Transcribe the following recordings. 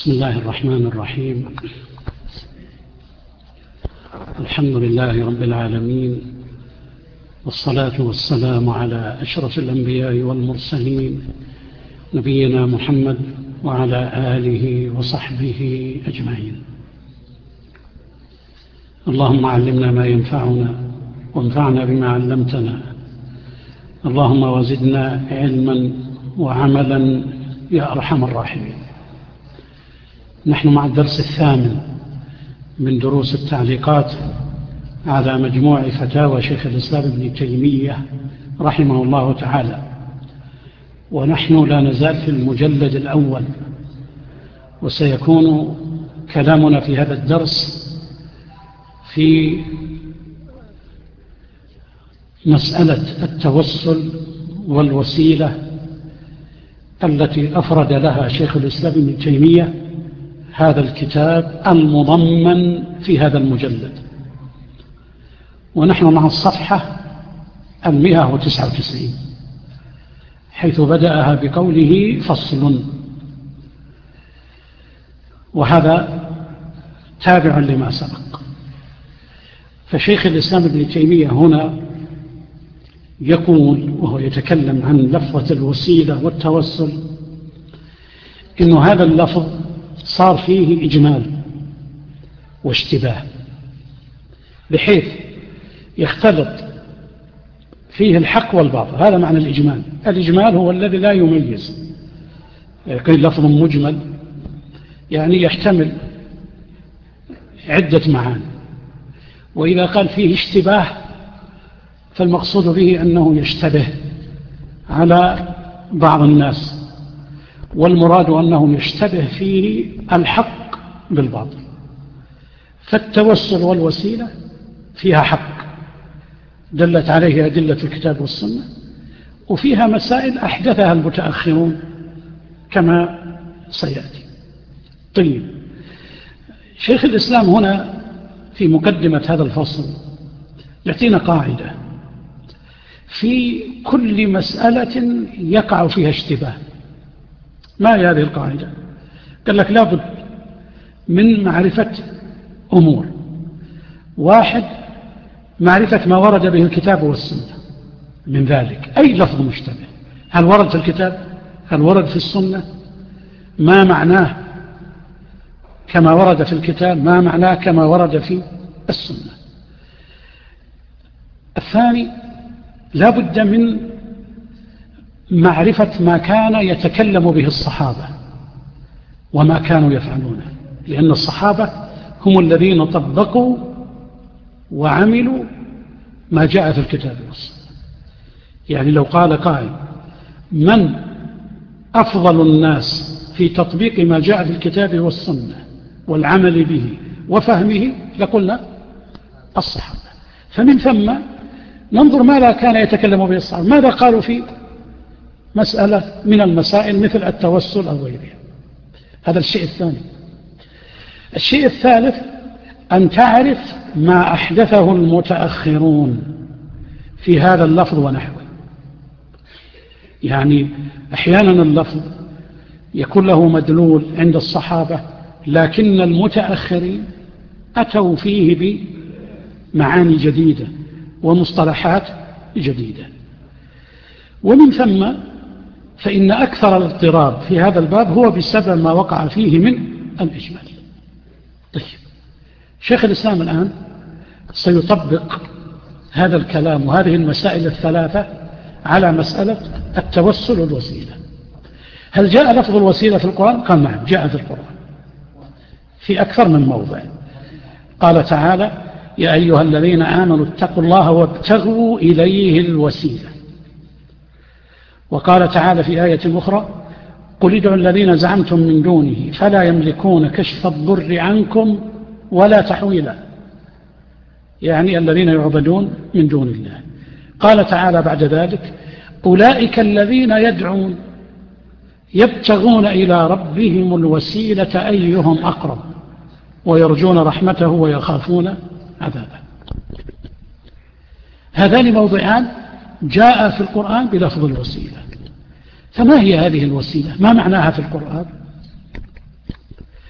بسم الله الرحمن الرحيم. الحمد لله رب العالمين، والصلاة والسلام على أشرف الأنبياء والمرسلين نبينا محمد وعلى آله وصحبه أجمعين. اللهم علمنا ما ينفعنا وانفعنا بما علمتنا، اللهم وزدنا علما وعملا يا أرحم الراحمين. نحن مع الدرس الثامن من دروس التعليقات على مجموع فتاوى شيخ الإسلام ابن تيمية رحمه الله تعالى، ونحن لا نزال في المجلد الأول، وسيكون كلامنا في هذا الدرس في مسألة التوسل والوسيلة التي أفرد لها شيخ الإسلام ابن تيمية هذا الكتاب المضمن في هذا المجلد. ونحن مع الصفحة 199 حيث بدأها بقوله فصل، وهذا تابع لما سبق. فشيخ الإسلام ابن تيمية هنا يقول وهو يتكلم عن لفظة الوسيلة والتوسل إن هذا اللفظ صار فيه إجمال واشتباه، بحيث يختلط فيه الحق والباطل. هذا معنى الإجمال. الإجمال هو الذي لا يميز، قيل لفظ مجمل يعني يحتمل عدة معاني. وإذا قال فيه اشتباه فالمقصود به أنه يشتبه على بعض الناس، والمراد أنه يشتبه فيه الحق بالباطل. فالتوسل والوسيلة فيها حق دلت عليه أدلة الكتاب والسنة، وفيها مسائل أحدثها المتأخرون كما سيأتي. طيب، شيخ الإسلام هنا في مقدمة هذا الفصل يعطينا قاعدة في كل مسألة يقع فيها اشتباه. ما هي هذه القاعدة؟ قال لك لابد من معرفة أمور. واحد، معرفة ما ورد به الكتاب والسنة من ذلك، أي لفظ مشتبه، هل ورد في الكتاب؟ هل ورد في السنة؟ ما معناه كما ورد في الكتاب؟ ما معناه كما ورد في السنة؟ الثاني، لابد من معرفة ما كان يتكلم به الصحابة وما كانوا يفعلونه، لأن الصحابة هم الذين طبقوا وعملوا ما جاء في الكتاب والسنة. يعني لو قال قائل من أفضل الناس في تطبيق ما جاء في الكتاب والسنة والعمل به وفهمه، لقلنا الصحابة. فمن ثم ننظر ماذا كان يتكلم به الصحابة، ماذا قالوا في مسألة من المسائل مثل التوسل أو غيرها. هذا الشيء الثاني. الشيء الثالث، أن تعرف ما أحدثه المتأخرون في هذا اللفظ ونحوه. يعني أحيانا اللفظ يكون له مدلول عند الصحابة، لكن المتأخرين أتوا فيه بمعاني جديدة ومصطلحات جديدة. ومن ثم فإن أكثر الاضطراب في هذا الباب هو بسبب ما وقع فيه من الإجمال. طيب، شيخ الإسلام الآن سيطبق هذا الكلام وهذه المسائل الثلاثة على مسألة التوسل والوسيلة. هل جاء لفظ الوسيلة في القرآن؟ قال نعم، جاء في القرآن في أكثر من موضع. قال تعالى يا أيها الذين آمنوا اتقوا الله وابتغوا إليه الوسيلة. وقال تعالى في آية أخرى قل ادعوا الذين زعمتم من دونه فلا يملكون كشف الضر عنكم ولا تحويلا، يعني الذين يعبدون من دون الله. قال تعالى بعد ذلك أولئك الذين يدعون يبتغون إلى ربهم الوسيلة أيهم أقرب ويرجون رحمته ويخافون عذابه. هذان موضعان جاء في القرآن بلفظ الوسيلة. فما هي هذه الوسيلة؟ ما معناها في القرآن؟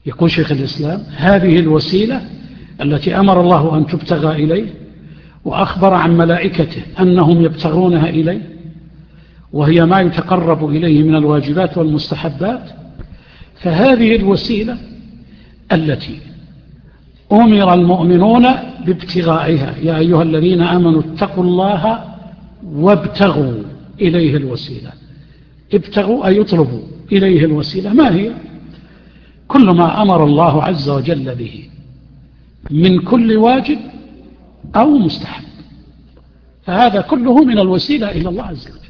يقول شيخ الإسلام: هذه الوسيلة التي أمر الله أن تبتغى إليه وأخبر عن ملائكته أنهم يبتغونها إليه، وهي ما يتقرب إليه من الواجبات والمستحبات، فهذه الوسيلة التي أمر المؤمنون بابتغائها: يا أيها الذين آمنوا اتقوا الله وابتغوا إليه الوسيلة. ابتغوا أي يطلبوا إليه الوسيلة. ما هي؟ كل ما أمر الله عز وجل به من كل واجب أو مستحب، فهذا كله من الوسيلة إلى الله عز وجل.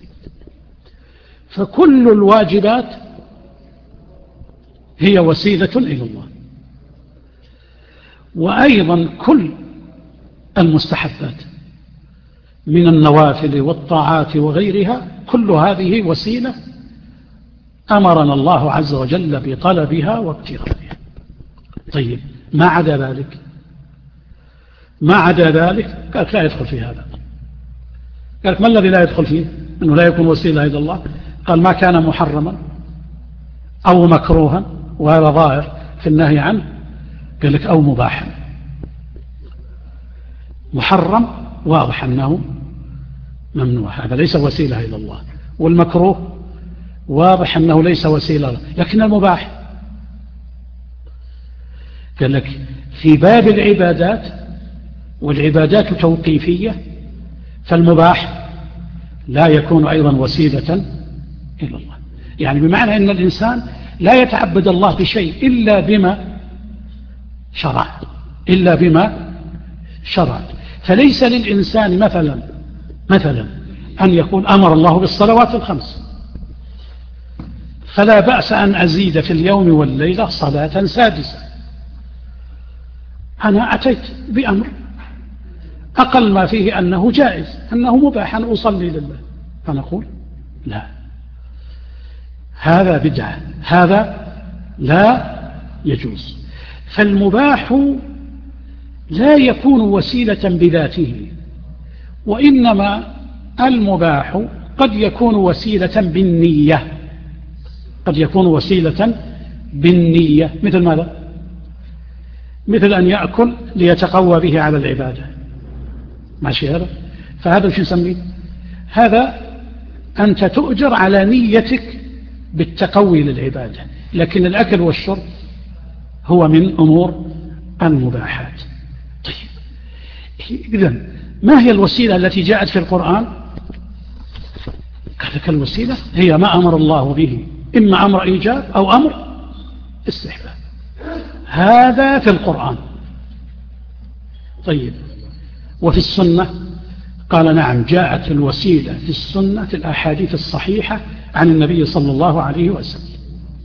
فكل الواجبات هي وسيلة إلى الله، وأيضا كل المستحبات من النوافل والطاعات وغيرها، كل هذه وسيلة أمرنا الله عز وجل بطلبها وابتغائها. طيب، ما عدا ذلك؟ ما عدا ذلك قال لا يدخل في هذا. قال: ما الذي لا يدخل فيه؟ أنه لا يكون وسيلة إلى الله. قال: ما كان محرما أو مكروها، وهذا ظاهر في النهي عنه. قال لك: أو مباحا. محرم واضح أنه ممنوع، هذا ليس وسيلة إلى الله. والمكروه واضح أنه ليس وسيلة، لكن المباح قال لك في باب العبادات، والعبادات توقيفية، فالمباح لا يكون أيضا وسيلة إلى الله. يعني بمعنى أن الإنسان لا يتعبد الله بشيء إلا بما شرع، إلا بما شرع. فليس للإنسان مثلا أن يقول: أمر الله بالصلوات الخمس، فلا بأس أن أزيد في اليوم والليلة صلاة سادسة. أنا أتيت بأمر أقل ما فيه أنه جائز، أنه مباح أن أصلي لله، فنقول: لا، هذا بدعة، هذا لا يجوز. فالمباح لا يكون وسيلة بذاته، وإنما المباح قد يكون وسيلة بالنية، قد يكون وسيلة بالنية. مثل ماذا؟ مثل أن يأكل ليتقوى به على العبادة، ماشي هذا؟ فهذا شو نسميه؟ هذا أنت تؤجر على نيتك بالتقوي للعبادة، لكن الأكل والشرب هو من أمور المباحات. طيب، إذن ما هي الوسيلة التي جاءت في القرآن؟ قال لك: الوسيلة هي ما أمر الله به، إما أمر إيجاب أو أمر استحباب، هذا في القرآن. طيب، وفي السنة؟ قال: نعم، جاءت الوسيلة في السنة، في الأحاديث الصحيحة عن النبي صلى الله عليه وسلم،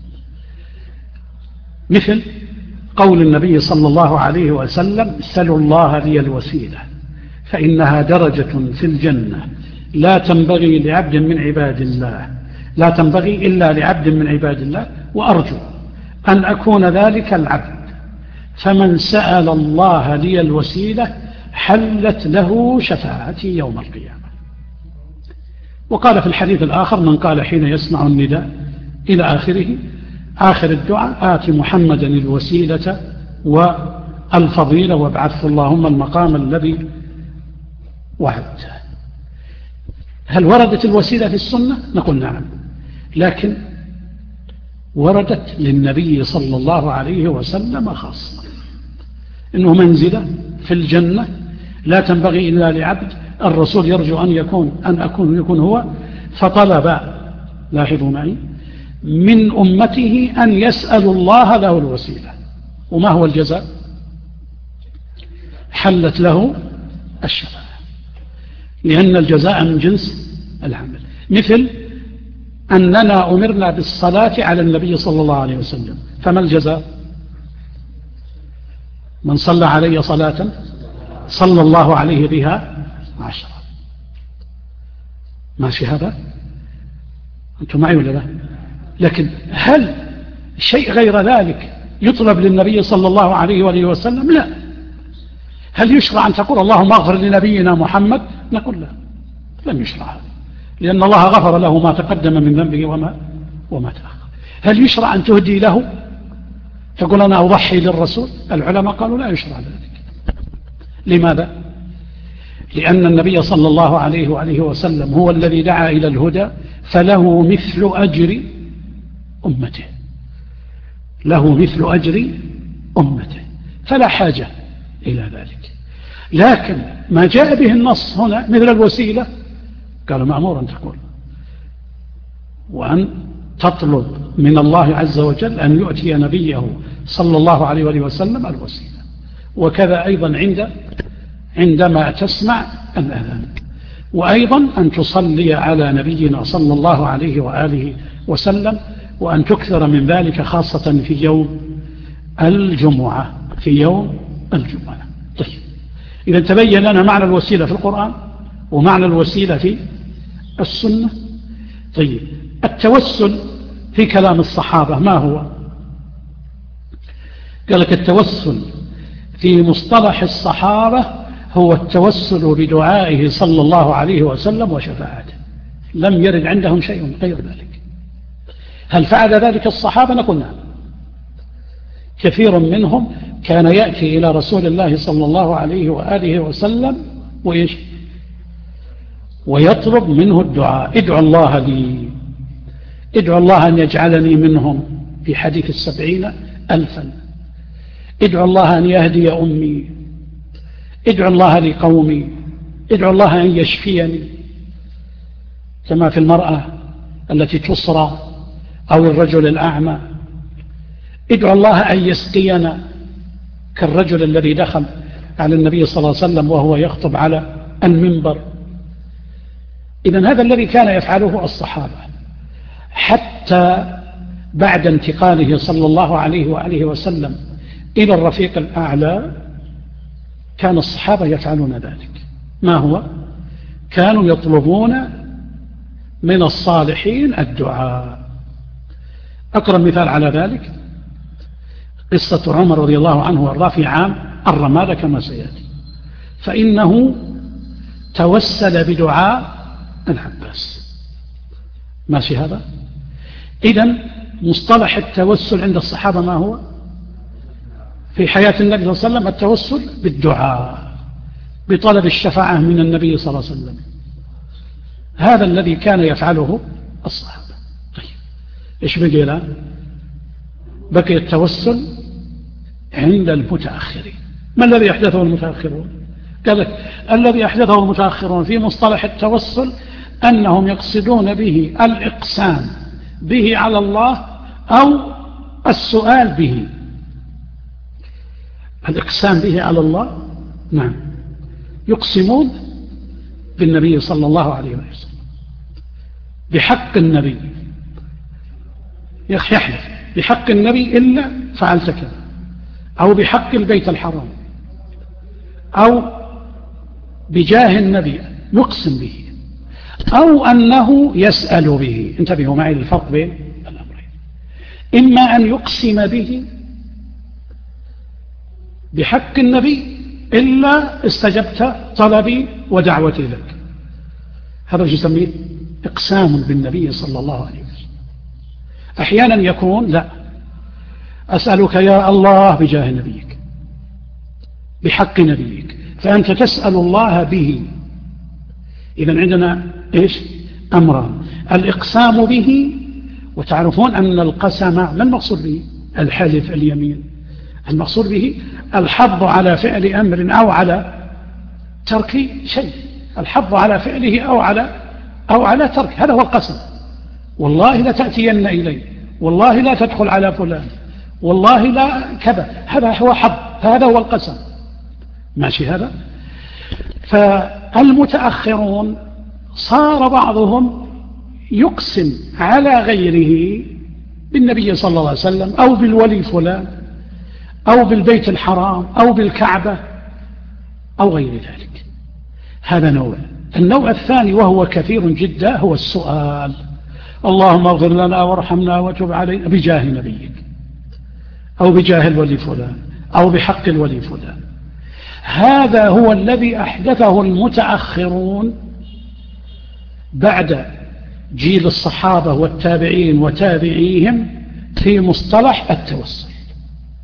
مثل قول النبي صلى الله عليه وسلم: سلوا الله لي الوسيلة فإنها درجة في الجنة لا تنبغي لعبد من عباد الله، لا تنبغي إلا لعبد من عباد الله، وأرجو أن أكون ذلك العبد، فمن سأل الله لي الوسيلة حلت له شفاعتي يوم القيامة. وقال في الحديث الآخر: من قال حين يسمع النداء إلى آخره، آخر الدعاء: آت محمدا الوسيلة والفضيلة وابعثه اللهم المقام الذي وعدته. هل وردت الوسيلة في السنة؟ نقول: نعم، لكن وردت للنبي صلى الله عليه وسلم خاصة، إنه منزلة في الجنة لا تنبغي إلا لعبد. الرسول يرجو أن يكون هو، فطلب، لاحظوا معي، من أمته أن يسألوا الله له الوسيلة. وما هو الجزاء؟ حلت له الشفاعة، لأن الجزاء من جنس العمل. مثل أننا أمرنا بالصلاة على النبي صلى الله عليه وسلم، فما الجزاء؟ من صلى علي صلاة صلى الله عليه بها 10. ماشي هذا؟ أنتم معي ولا لا؟ لكن هل شيء غير ذلك يطلب للنبي صلى الله عليه وآله وسلم؟ لا. هل يشرع أن تقول اللهم اغفر لنبينا محمد؟ نقول لا، لم يشرع هذا، لأن الله غفر له ما تقدم من ذنبه وما تأخر. هل يشرع أن تهدي له تقول أنا أضحي للرسول. العلماء قالوا لا يشرع ذلك. لماذا؟ لأن النبي صلى الله عليه وآله وسلم هو الذي دعا إلى الهدى، فله مثل أجر أمته، له مثل أجر أمته، فلا حاجة إلى ذلك. لكن ما جاء به النص هنا مثل الوسيلة، قال مأمور أن تقول وأن تطلب من الله عز وجل أن يؤتي نبيه صلى الله عليه وآله وسلم الوسيلة. وكذا أيضا عندما تسمع الأذان، وأيضا أن تصلي على نبينا صلى الله عليه وآله وسلم، وأن تكثر من ذلك خاصة في يوم الجمعة. في يوم الجمعة. طيب، إذا تبين لنا معنى الوسيلة في القرآن ومعنى الوسيلة في السنة. طيب، التوسل في كلام الصحابة ما هو؟ قال لك التوسل في مصطلح الصحابة هو التوسل بدعائه صلى الله عليه وسلم وشفاعته. لم يرد عندهم شيء غير ذلك. هل فعل ذلك الصحابة؟ نقول نعم. كثير منهم كان يأتي إلى رسول الله صلى الله عليه وآله وسلم ويطلب منه الدعاء. ادعو الله لي، ادعو الله أن يجعلني منهم، في حديث 70,000. ادعو الله أن يهدي أمي، ادعو الله لقومي، ادعو الله أن يشفيني، كما في المرأة التي تصرع أو الرجل الأعمى. ادعو الله أن يسقينا، كالرجل الذي دخل على النبي صلى الله عليه وسلم وهو يخطب على المنبر. إذن هذا الذي كان يفعله الصحابة حتى بعد انتقاله صلى الله عليه وآله وسلم إلى الرفيق الأعلى. كان الصحابة يفعلون ذلك. ما هو؟ كانوا يطلبون من الصالحين الدعاء. أقرب مثال على ذلك قصة عمر رضي الله عنه وارضاه في عام الرمادة كما سيأتي، فإنه توسل بدعاء العباس. ماشي هذا؟ إذن مصطلح التوسل عند الصحابة ما هو؟ في حياة النبي صلى الله عليه وسلم التوسل بالدعاء، بطلب الشفاعة من النبي صلى الله عليه وسلم. هذا الذي كان يفعله الصحابة. طيب، إيش بقي الآن؟ بقي التوسل عند المتأخرين. ما الذي أحدثه المتأخرون؟ قال لك الذي أحدثه المتأخرون في مصطلح التوسل أنهم يقصدون به الإقسام به على الله أو السؤال به. الإقسام به على الله، نعم، يقسمون بالنبي صلى الله عليه وسلم بحق النبي، يحلف بحق النبي إلا فعلت كذا، أو بحق البيت الحرام، أو بجاه النبي يقسم به، أو أنه يسأل به. انتبهوا معي للفرق بين الأمرين. إما أن يقسم به بحق النبي إلا استجبت طلبي ودعوتي لك، هذا يسميه إقسام بالنبي صلى الله عليه وسلم. أحيانا يكون لا، أسألك يا الله بجاه نبيك، بحق نبيك، فأنت تسأل الله به. إذن عندنا إيش؟ أمران: الإقسام به، وتعرفون أن القسم ما المقصود به؟ الحلف، اليمين. المقصود به الحظ على فعل أمر أو على ترك شيء، الحظ على فعله أو على ترك. هذا هو القسم. والله لا تأتين إلي، والله لا تدخل على فلان، والله لا كذا. هذا هو حظ، هذا هو القسم. ماشي هذا؟ فالمتأخرون صار بعضهم يقسم على غيره بالنبي صلى الله عليه وسلم أو بالولي فلان أو بالبيت الحرام أو بالكعبة أو غير ذلك. هذا نوع. النوع الثاني وهو كثير جدا هو السؤال: اللهم اغفر لنا وارحمنا وتب علينا بجاه نبيك، أو بجاه الولي فلان، أو بحق الولي فلان. هذا هو الذي أحدثه المتأخرون بعد جيل الصحابة والتابعين وتابعيهم في مصطلح التوسل.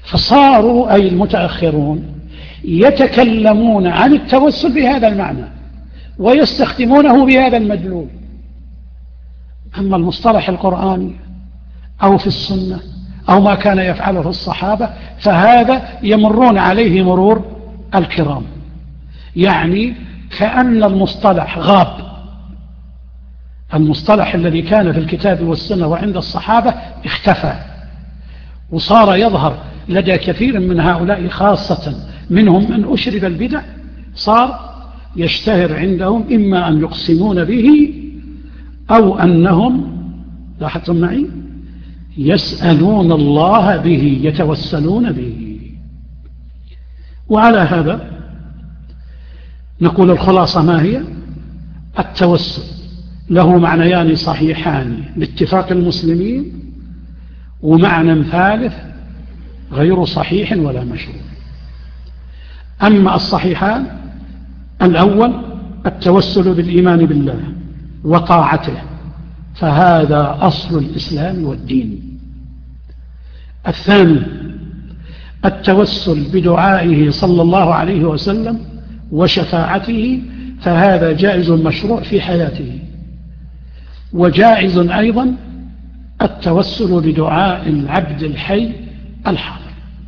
فصاروا أي المتأخرون يتكلمون عن التوسل بهذا المعنى ويستخدمونه بهذا المدلول. أما المصطلح القرآني أو في السنة أو ما كان يفعله الصحابة فهذا يمرون عليه مرور الكرام، يعني كأن المصطلح غاب. المصطلح الذي كان في الكتاب والسنة وعند الصحابة اختفى، وصار يظهر لدى كثير من هؤلاء خاصة منهم من أشرب البدع، صار يشتهر عندهم إما أن يقسمون به أو أنهم لاحظتم معي يسألون الله به، يتوسلون به. وعلى هذا نقول الخلاصة ما هي؟ التوسل له معنيان صحيحان باتفاق المسلمين، ومعنى ثالث غير صحيح ولا مشروع. أما الصحيحان: الأول التوسل بالإيمان بالله وطاعته، فهذا أصل الإسلام والدين. الثاني التوسل بدعائه صلى الله عليه وسلم وشفاعته، فهذا جائز مشروع في حياته. وجائز أيضا التوسل بدعاء العبد الحي الحاضر.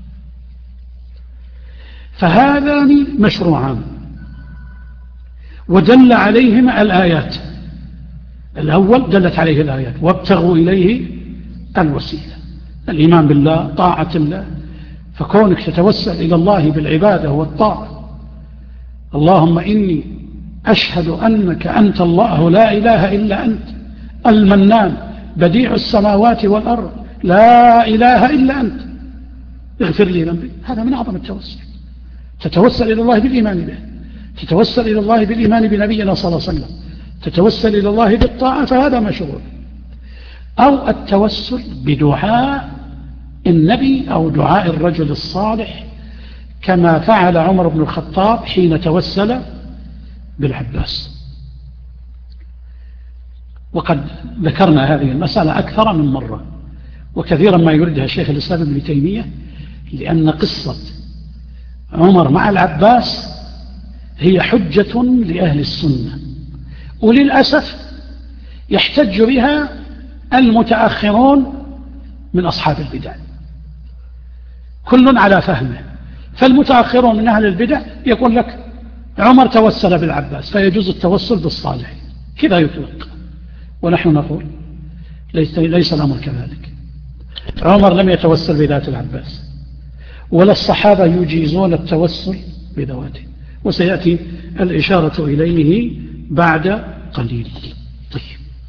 فهذان مشروعان ودل عليهما الآيات. الأول دلت عليه الآيات: وابتغوا إليه الوسيلة، الإيمان بالله، طاعة الله. فكونك تتوسل إلى الله بالعبادة والطاعة: اللهم إني أشهد أنك أنت الله لا إله إلا أنت المنان بديع السماوات والأرض لا إله إلا أنت اغفر لي ذنبي. هذا من أعظم التوسل. تتوسل إلى الله بالإيمان به، تتوسل إلى الله بالإيمان بنبينا صلى الله عليه وسلم، تتوسل إلى الله بالطاعة، فهذا مشروع. أو التوسل بدعاء النبي أو دعاء الرجل الصالح، كما فعل عمر بن الخطاب حين توسل بالعباس. وقد ذكرنا هذه المسألة أكثر من مرة، وكثيرا ما يردها شيخ الإسلام ابن تيمية، لأن قصة عمر مع العباس هي حجة لأهل السنة، وللأسف يحتج بها المتأخرون من أصحاب البدع، كل على فهمه. فالمتأخرون من أهل البدع يقول لك عمر توسل بالعباس فيجوز التوسل بالصالح، كذا يطلق. ونحن نقول ليس الأمر كذلك. عمر لم يتوسل بذات العباس، ولا الصحابة يجيزون التوسل بذواته، وسيأتي الإشارة إليه بعد قليل. طيب،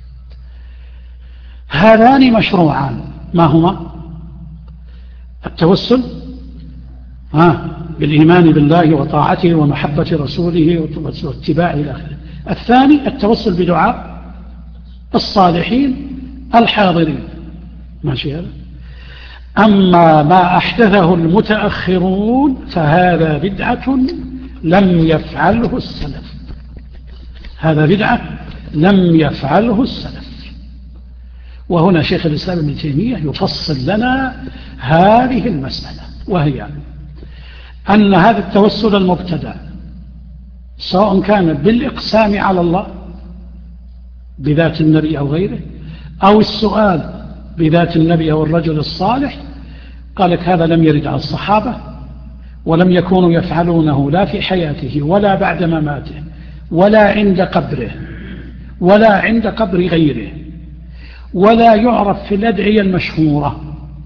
هذان مشروعان، ما هما؟ التوسل بالإيمان بالله وطاعته ومحبة رسوله واتباعه إلى آخره. الثاني التوسل بدعاء الصالحين الحاضرين، ماشي هذا. أما ما أحدثه المتأخرون فهذا بدعة لم يفعله السلف، هذا بدعة لم يفعله السلف. وهنا شيخ الإسلام ابن تيمية يفصل لنا هذه المسألة، وهي أن هذا التوسل المبتدع سواء كان بالإقسام على الله بذات النبي أو غيره، أو السؤال بذات النبي أو الرجل الصالح، قال لك هذا لم يرد على الصحابة، ولم يكونوا يفعلونه لا في حياته ولا بعد مماته ولا عند قبره ولا عند قبر غيره، ولا يعرف في الأدعية المشهورة.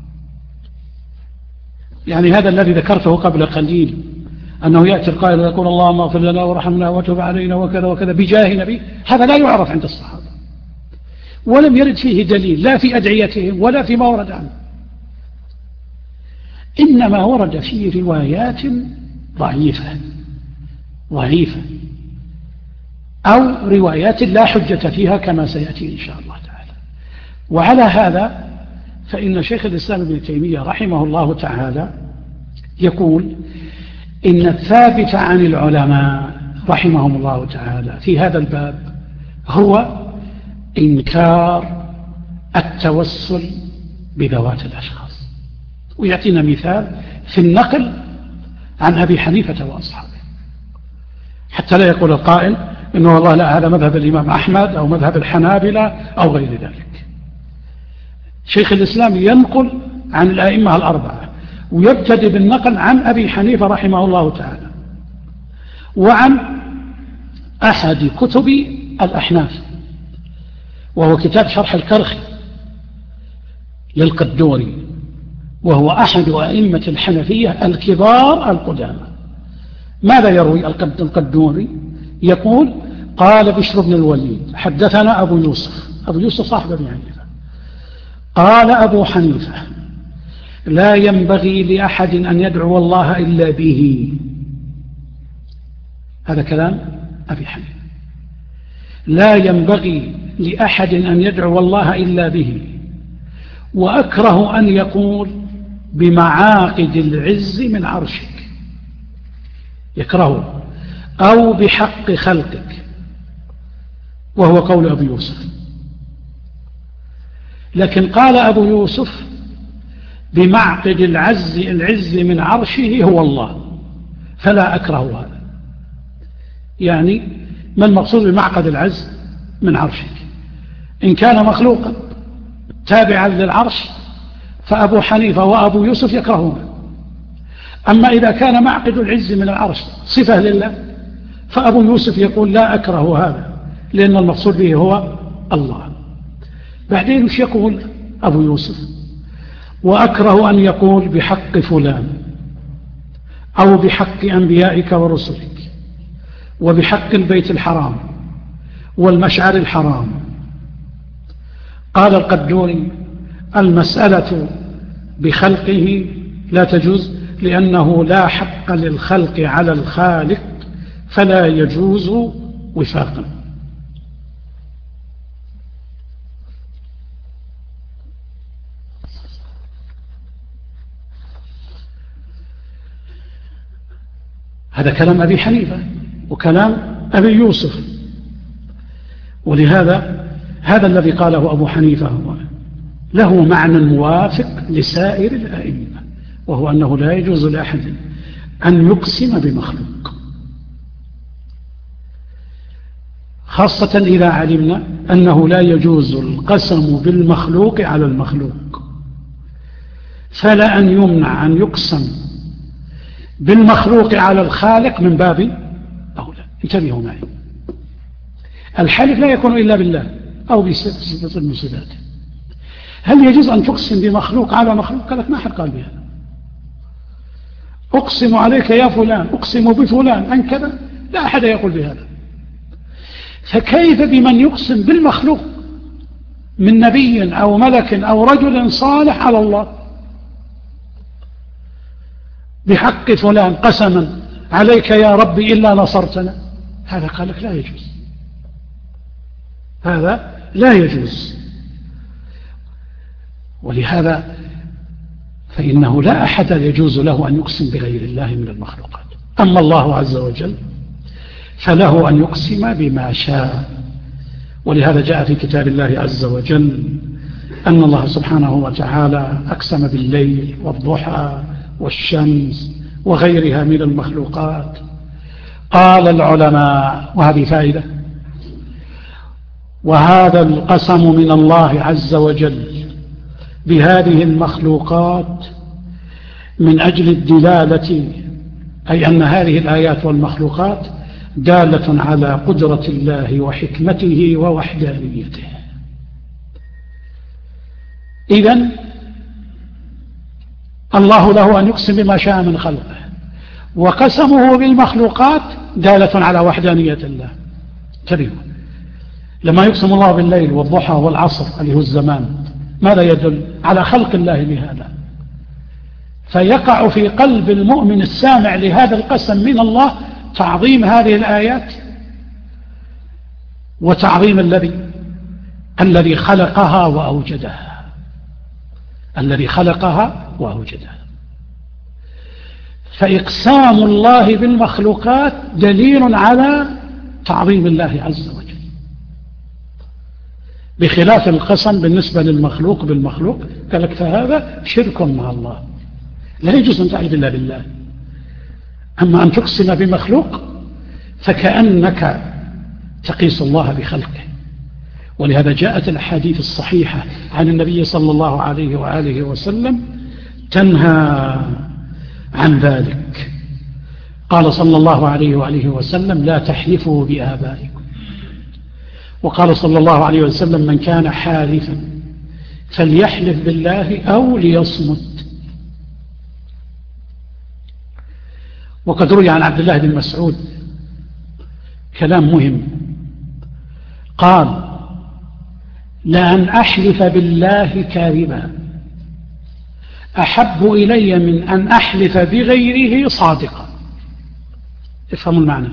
يعني هذا الذي ذكرته قبل قليل، أنه يأتي القائل ويقول اللهم اغفر لنا ورحمنا وتب علينا وكذا وكذا بجاه نبي، هذا لا يعرف عند الصحابة، ولم يرد فيه دليل لا في أدعيتهم ولا فيما ورد عنه، إنما ورد فيه روايات ضعيفة أو روايات لا حجة فيها كما سيأتي إن شاء الله تعالى. وعلى هذا فإن شيخ الإسلام ابن تيمية رحمه الله تعالى يقول إن الثابت عن العلماء رحمهم الله تعالى في هذا الباب هو إنكار التوسل بذوات الأشخاص. ويأتينا مثال في النقل عن أبي حنيفة وأصحابه، حتى لا يقول القائل إنه والله لا هذا مذهب الإمام أحمد أو مذهب الحنابلة أو غير ذلك. شيخ الإسلام ينقل عن الأئمة الأربعة، ويبتدي بالنقل عن أبي حنيفة رحمه الله تعالى، وعن أحد كتب الأحناف وهو كتاب شرح الكرخي للقدوري، وهو أحد أئمة الحنفية الكبار القدامى. ماذا يروي القدوري؟ يقول: قال بشر بن الوليد حدثنا أبو يوسف. أبو يوسف صاحب أبي حنيفة. قال أبو حنيفة: لا ينبغي لأحد أن يدعو الله إلا به. هذا كلام أبي حنيفة. لا ينبغي لأحد أن يدعو الله إلا به، وأكره أن يقول بمعاقد العز من عرشك، يكرهه، أو بحق خلقك، وهو قول أبو يوسف. لكن قال أبو يوسف بمعقد العز من عرشه هو الله، فلا أكره هذا. يعني ما المقصود بمعقد العز من عرشك؟ إن كان مخلوقا تابعا للعرش فأبو حنيفة وأبو يوسف يكرهونه. أما إذا كان معقد العز من العرش صفة لله فأبو يوسف يقول لا أكره هذا، لأن المقصود به هو الله. بعدين وش يقول أبو يوسف؟ وأكره أن يقول بحق فلان، أو بحق أنبيائك ورسلك، وبحق البيت الحرام والمشعر الحرام. قال القدوري: المسألة بخلقه لا تجوز، لأنه لا حق للخلق على الخالق، فلا يجوز وفاقا. هذا كلام أبي حنيفة وكلام أبي يوسف. ولهذا هذا الذي قاله أبو حنيفة له معنى موافق لسائر الأئمة، وهو أنه لا يجوز لأحد أن يقسم بمخلوق، خاصة إذا علمنا أنه لا يجوز القسم بالمخلوق على المخلوق، فلا أن يمنع أن يقسم بالمخلوق على الخالق من باب أولى. انتبهوا معي، الحلف لا يكون إلا بالله أو بصفة من صفاته. هل يجوز أن تقسم بمخلوق على مخلوق؟ قال لك ما حد قال بهذا. أقسم عليك يا فلان، أقسم بفلان عن كذا، لا أحد يقول بهذا. فكيف بمن يقسم بالمخلوق من نبي أو ملك أو رجل صالح على الله؟ بحق فلان قسما عليك يا ربي إلا نصرتنا، هذا قال لك لا يجوز، هذا لا يجوز. ولهذا فإنه لا أحد يجوز له أن يقسم بغير الله من المخلوقات. أما الله عز وجل فله أن يقسم بما شاء. ولهذا جاء في كتاب الله عز وجل أن الله سبحانه وتعالى أقسم بالليل والضحى والشمس وغيرها من المخلوقات. قال العلماء، وهذه فائدة: وهذا القسم من الله عز وجل بهذه المخلوقات من أجل الدلالة، أي أن هذه الآيات والمخلوقات دالة على قدرة الله وحكمته ووحدانيته. إذن الله له أن يقسم بما شاء من خلقه، وقسمه بالمخلوقات دالة على وحدانية الله. تبيه لما يقسم الله بالليل والضحى والعصر اللي هو الزمان، ماذا يدل؟ على خلق الله بهذا. فيقع في قلب المؤمن السامع لهذا القسم من الله تعظيم هذه الآيات وتعظيم الذي خلقها وأوجدها، الذي خلقها وأوجدها. فإقسام الله بالمخلوقات دليل على تعظيم الله عز وجل، بخلاف القسم بالنسبة للمخلوق بالمخلوق، قال لك فهذا شرك مع الله. لا يجوز أن تحلف إلا بالله. أما أن تقسم بمخلوق فكأنك تقيس الله بخلقه. ولهذا جاءت الأحاديث الصحيحة عن النبي صلى الله عليه وآله وسلم تنهى عن ذلك. قال صلى الله عليه وآله وسلم: لا تحلفوا بآبائكم. وقال صلى الله عليه وسلم: من كان حالفا فليحلف بالله أو ليصمت. وقد روي عن عبد الله بن مسعود كلام مهم، قال: لأن أحلف بالله كاذبا أحب إلي من أن أحلف بغيره صادقا. افهموا المعنى.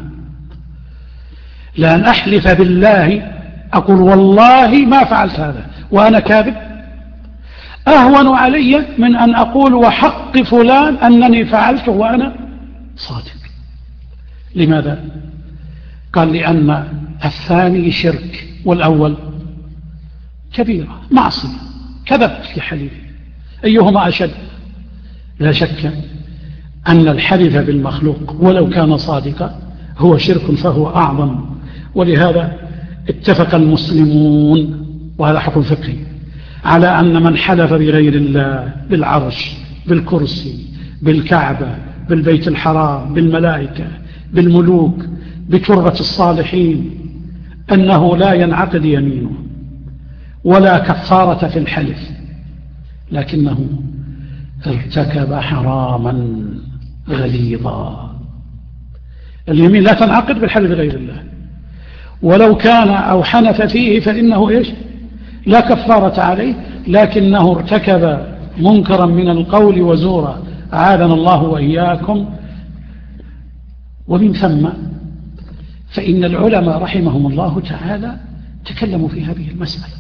لأن أحلف بالله أقول والله ما فعلت هذا وأنا كاذب أهون علي من أن أقول وحق فلان أنني فعلته وأنا صادق. لماذا؟ قال: لأن الثاني شرك والأول كبيرة معصية، كذبت في حليفه، أيهما أشد؟ لا شك أن الحلف بالمخلوق ولو كان صادقا هو شرك فهو أعظم. ولهذا اتفق المسلمون، وهذا حكم فقهي، على أن من حلف بغير الله، بالعرش، بالكرسي، بالكعبة، بالبيت الحرام، بالملائكة، بالملوك، بتربة الصالحين، أنه لا ينعقد يمينه ولا كفارة في الحلف، لكنه ارتكب حراما غليظا. اليمين لا تنعقد بالحلف بغير الله، ولو كان أو حنف فيه فإنه إيش؟ لا كفارة عليه، لكنه ارتكب منكرا من القول وزورا، أعاذنا الله وإياكم. ومن ثم فإن العلماء رحمهم الله تعالى تكلموا في هذه المسألة،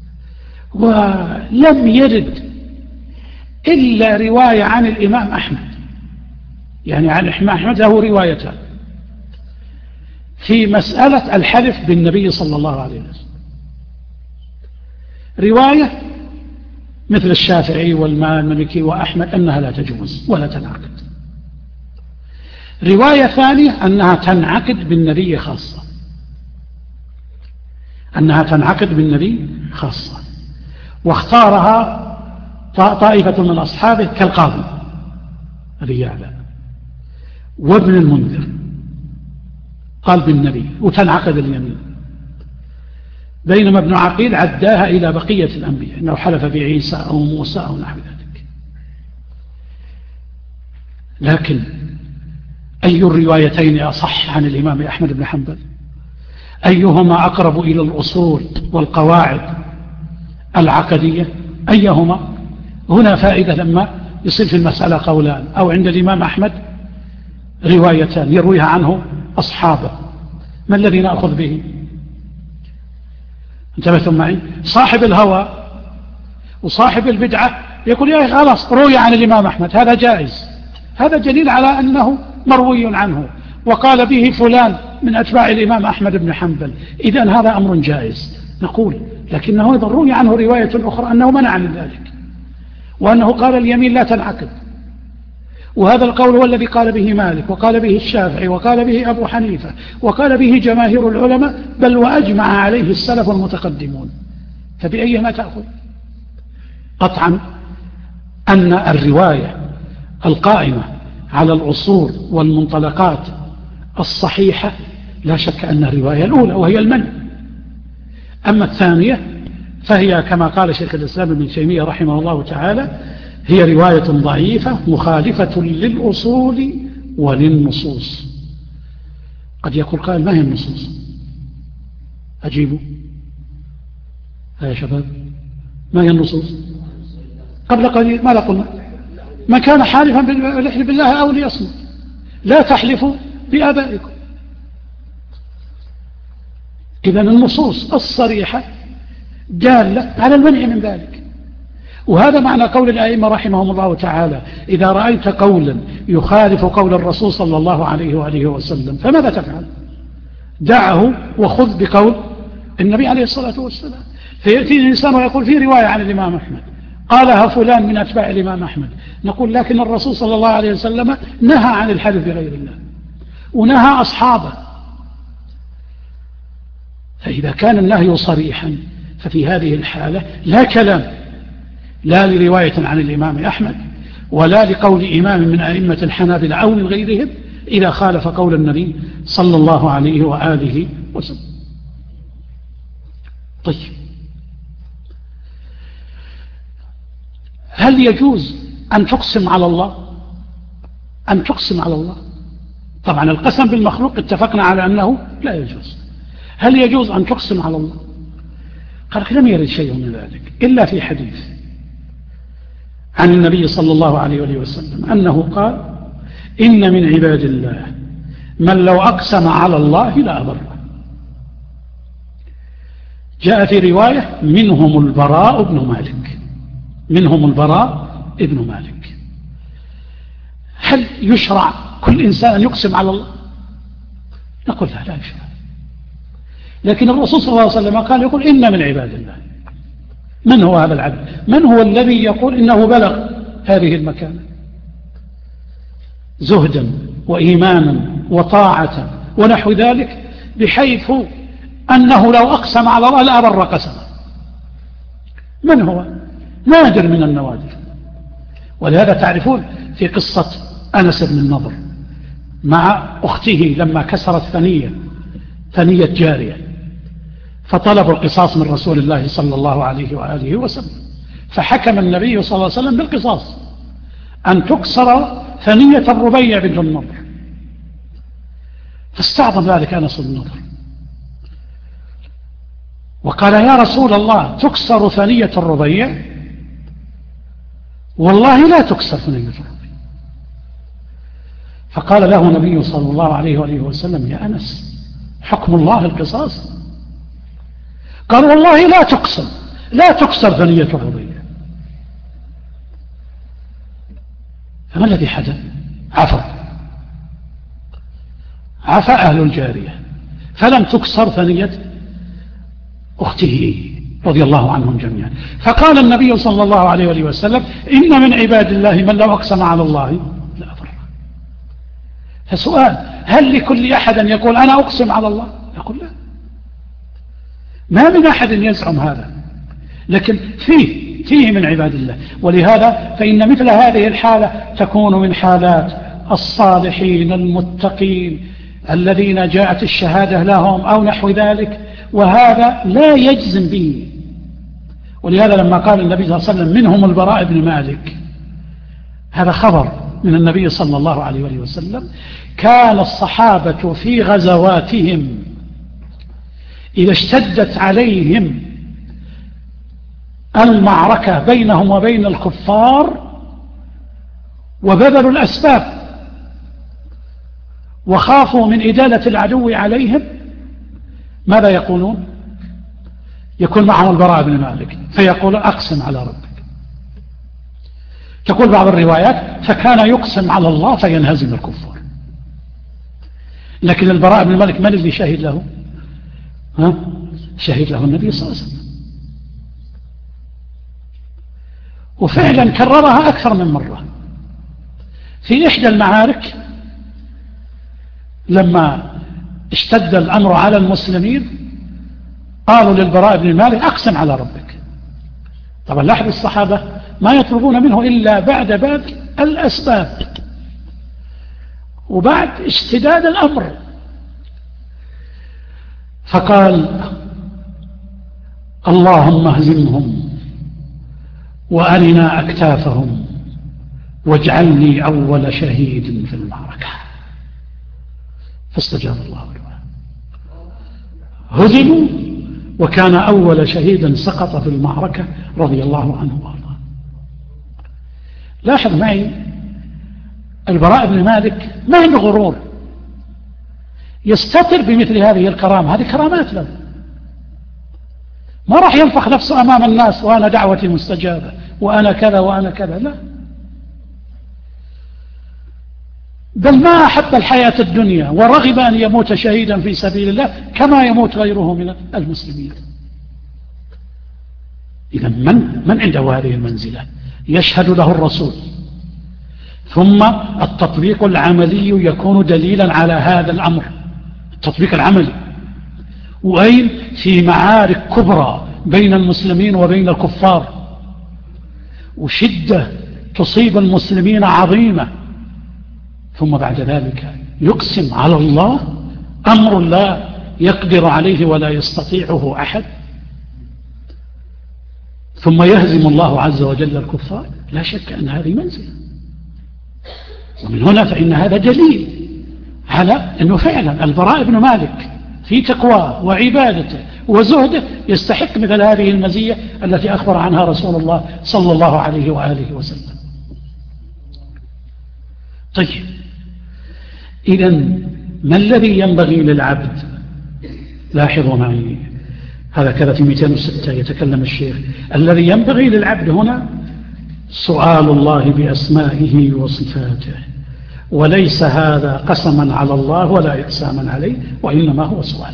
ولم يرد إلا رواية عن الإمام أحمد، يعني عن الإمام أحمد له روايتان في مسألة الحلف بالنبي صلى الله عليه وسلم. رواية مثل الشافعي والمالكي وأحمد أنها لا تجوز ولا تنعقد. رواية ثانية أنها تنعقد بالنبي خاصة، أنها تنعقد بالنبي خاصة، واختارها طائفة من أصحابه كالقاضي أبي يعلى وابن المنذر، قال بالنبي وتنعقد اليمين، بينما ابن عقيل عداها إلى بقية الأنبياء أنه حلف بعيسى أو موسى أو نحو ذلك. لكن أي الروايتين أصح عن الإمام أحمد بن حنبل؟ أيهما أقرب إلى الأصول والقواعد العقدية؟ أيهما؟ هنا فائدة لما يصير في المسألة قولان، أو عند الإمام أحمد روايتان يرويها عنه أصحابه، ما الذي نأخذ به؟ انتبهتم معي؟ صاحب الهوى وصاحب البدعة يقول يا خلاص روي عن الإمام أحمد، هذا جائز، هذا دليل على أنه مروي عنه وقال به فلان من أتباع الإمام أحمد بن حنبل، إذن هذا أمر جائز. نقول لكنه إذا روي عنه رواية أخرى أنه منع من ذلك، وأنه قال اليمين لا تنعقد، وهذا القول هو الذي قال به مالك وقال به الشافعي وقال به أبو حنيفة وقال به جماهير العلماء، بل وأجمع عليه السلف المتقدمون. فبأيهما تأخذ؟ قطعا أن الرواية القائمة على الأصول والمنطلقات الصحيحة لا شك أن الرواية الأولى وهي المنع. أما الثانية فهي كما قال شيخ الإسلام ابن تيمية رحمه الله تعالى هي رواية ضعيفة مخالفة للأصول وللنصوص. قد يقول قائل ما هي النصوص؟ أجيبوا يا شباب، ما هي النصوص؟ قبل قليل ماذا قلنا؟ من كان حالفا بالحلف بالله أو ليصمت، لا تحلفوا بآبائكم. إذن النصوص الصريحة دالة على المنع من ذلك، وهذا معنى قول الأئمة رحمهم الله تعالى إذا رأيت قولا يخالف قول الرسول صلى الله عليه وآله وسلم فماذا تفعل؟ دعه وخذ بقول النبي عليه الصلاة والسلام. فيأتي الإنسان ويقول في رواية عن الإمام أحمد قالها فلان من أتباع الإمام أحمد، نقول لكن الرسول صلى الله عليه وسلم نهى عن الحلف بغير الله ونهى أصحابه. فإذا كان النهي صريحا ففي هذه الحالة لا كلام، لا لرواية عن الإمام أحمد ولا لقول إمام من أئمة الحنابلة أو من غيرهم إذا خالف قول النبي صلى الله عليه وآله وسلم. طيب، هل يجوز أن تقسم على الله؟ أن تقسم على الله؟ طبعا القسم بالمخلوق اتفقنا على أنه لا يجوز. هل يجوز أن تقسم على الله؟ قال لم يرد شيء من ذلك إلا في حديث عن النبي صلى الله عليه وسلم أنه قال: إن من عباد الله من لو أقسم على الله لا أبره. جاء في رواية: منهم البراء بن مالك. منهم البراء ابن مالك. هل يشرع كل إنسان أن يقسم على الله؟ نقول لا يشرع. لكن الرسول صلى الله عليه وسلم قال يقول: إن من عباد الله. من هو هذا العبد؟ من هو الذي يقول إنه بلغ هذه المكانة زهدا وإيمانا وطاعة ونحو ذلك، بحيث أنه لو أقسم على الله لأبر قسمه؟ من هو؟ نادر من النوادر. ولهذا تعرفون في قصة أنس بن النضر مع أخته لما كسرت ثنية جارية، فطلبوا القصاص من رسول الله صلى الله عليه وآله وسلم، فحكم النبي صلى الله عليه وسلم بالقصاص أن تكسر ثنية الربيع بن النضر. فاستعظم ذلك أنس بن النضر وقال: يا رسول الله، تكسر ثنية الربيع؟ والله لا تكسر ثنية الربيع. فقال له النبي صلى الله عليه وآله وسلم: يا أنس، حكم الله القصاص. قال: والله لا تكسر ثنية الربيع. فما الذي حدث؟ عفى أهل الجارية فلم تكسر ثنية أخته رضي الله عنهم جميعا. فقال النبي صلى الله عليه وآله وسلم: إن من عباد الله من لو أقسم على الله لا أبره. فسؤال: هل لكل أحد أن يقول أنا أقسم على الله؟ يقول لا، ما من أحد يزعم هذا، لكن فيه من عباد الله. ولهذا فإن مثل هذه الحالة تكون من حالات الصالحين المتقين الذين جاءت الشهادة لهم أو نحو ذلك، وهذا لا يجزم به. ولهذا لما قال النبي صلى الله عليه وسلم: منهم البراء بن مالك، هذا خبر من النبي صلى الله عليه وسلم. كان الصحابة في غزواتهم إذا اشتدت عليهم المعركة بينهم وبين الكفار وبذلوا الأسباب وخافوا من إدالة العدو عليهم، ماذا يقولون؟ يكون معهم البراء بن مالك فيقول: أقسم على ربك. تقول بعض الروايات: فكان يقسم على الله فينهزم الكفار. لكن البراء بن مالك من الذي شهد له؟ شهد له النبي صلى الله عليه وسلم. وفعلا كررها أكثر من مرة. في إحدى المعارك لما اشتد الأمر على المسلمين قالوا للبراء بن مالك: أقسم على ربك. طبعا لاحظ الصحابة ما يطلبون منه إلا بعد بذل الأسباب وبعد اشتداد الأمر. فقال: اللهم اهزمهم وأرنا أكتافهم واجعلني أول شهيد في المعركة. فاستجاب الله له، هزموا وكان أول شهيد سقط في المعركة رضي الله عنه وارضاه. لاحظ معي البراء بن مالك ما عنده غرور، يستتر بمثل هذه الكرامة، هذه كرامات له، ما راح ينفخ نفسه أمام الناس وأنا دعوتي مستجابة وأنا كذا وأنا كذا، لا، بل ما أحب الحياة الدنيا ورغب أن يموت شهيدا في سبيل الله كما يموت غيره من المسلمين. إذا من عنده هذه المنزلة يشهد له الرسول، ثم التطبيق العملي يكون دليلا على هذا الأمر، التطبيق العملي. وأين؟ في معارك كبرى بين المسلمين وبين الكفار، وشدة تصيب المسلمين عظيمة، ثم بعد ذلك يقسم على الله أمر لا يقدر عليه ولا يستطيعه أحد، ثم يهزم الله عز وجل الكفار. لا شك أن هذه منزلة، ومن هنا فإن هذا دليل على أنه فعلا البراء بن مالك في تقواه وعبادته وزهده يستحق مثل هذه المزية التي أخبر عنها رسول الله صلى الله عليه وآله وسلم. طيب، إذن ما الذي ينبغي للعبد؟ لاحظوا معي هذا كذا في 206 يتكلم الشيخ. الذي ينبغي للعبد هنا سؤال الله بأسمائه وصفاته، وليس هذا قسما على الله ولا إقساما عليه، وإنما هو سؤال.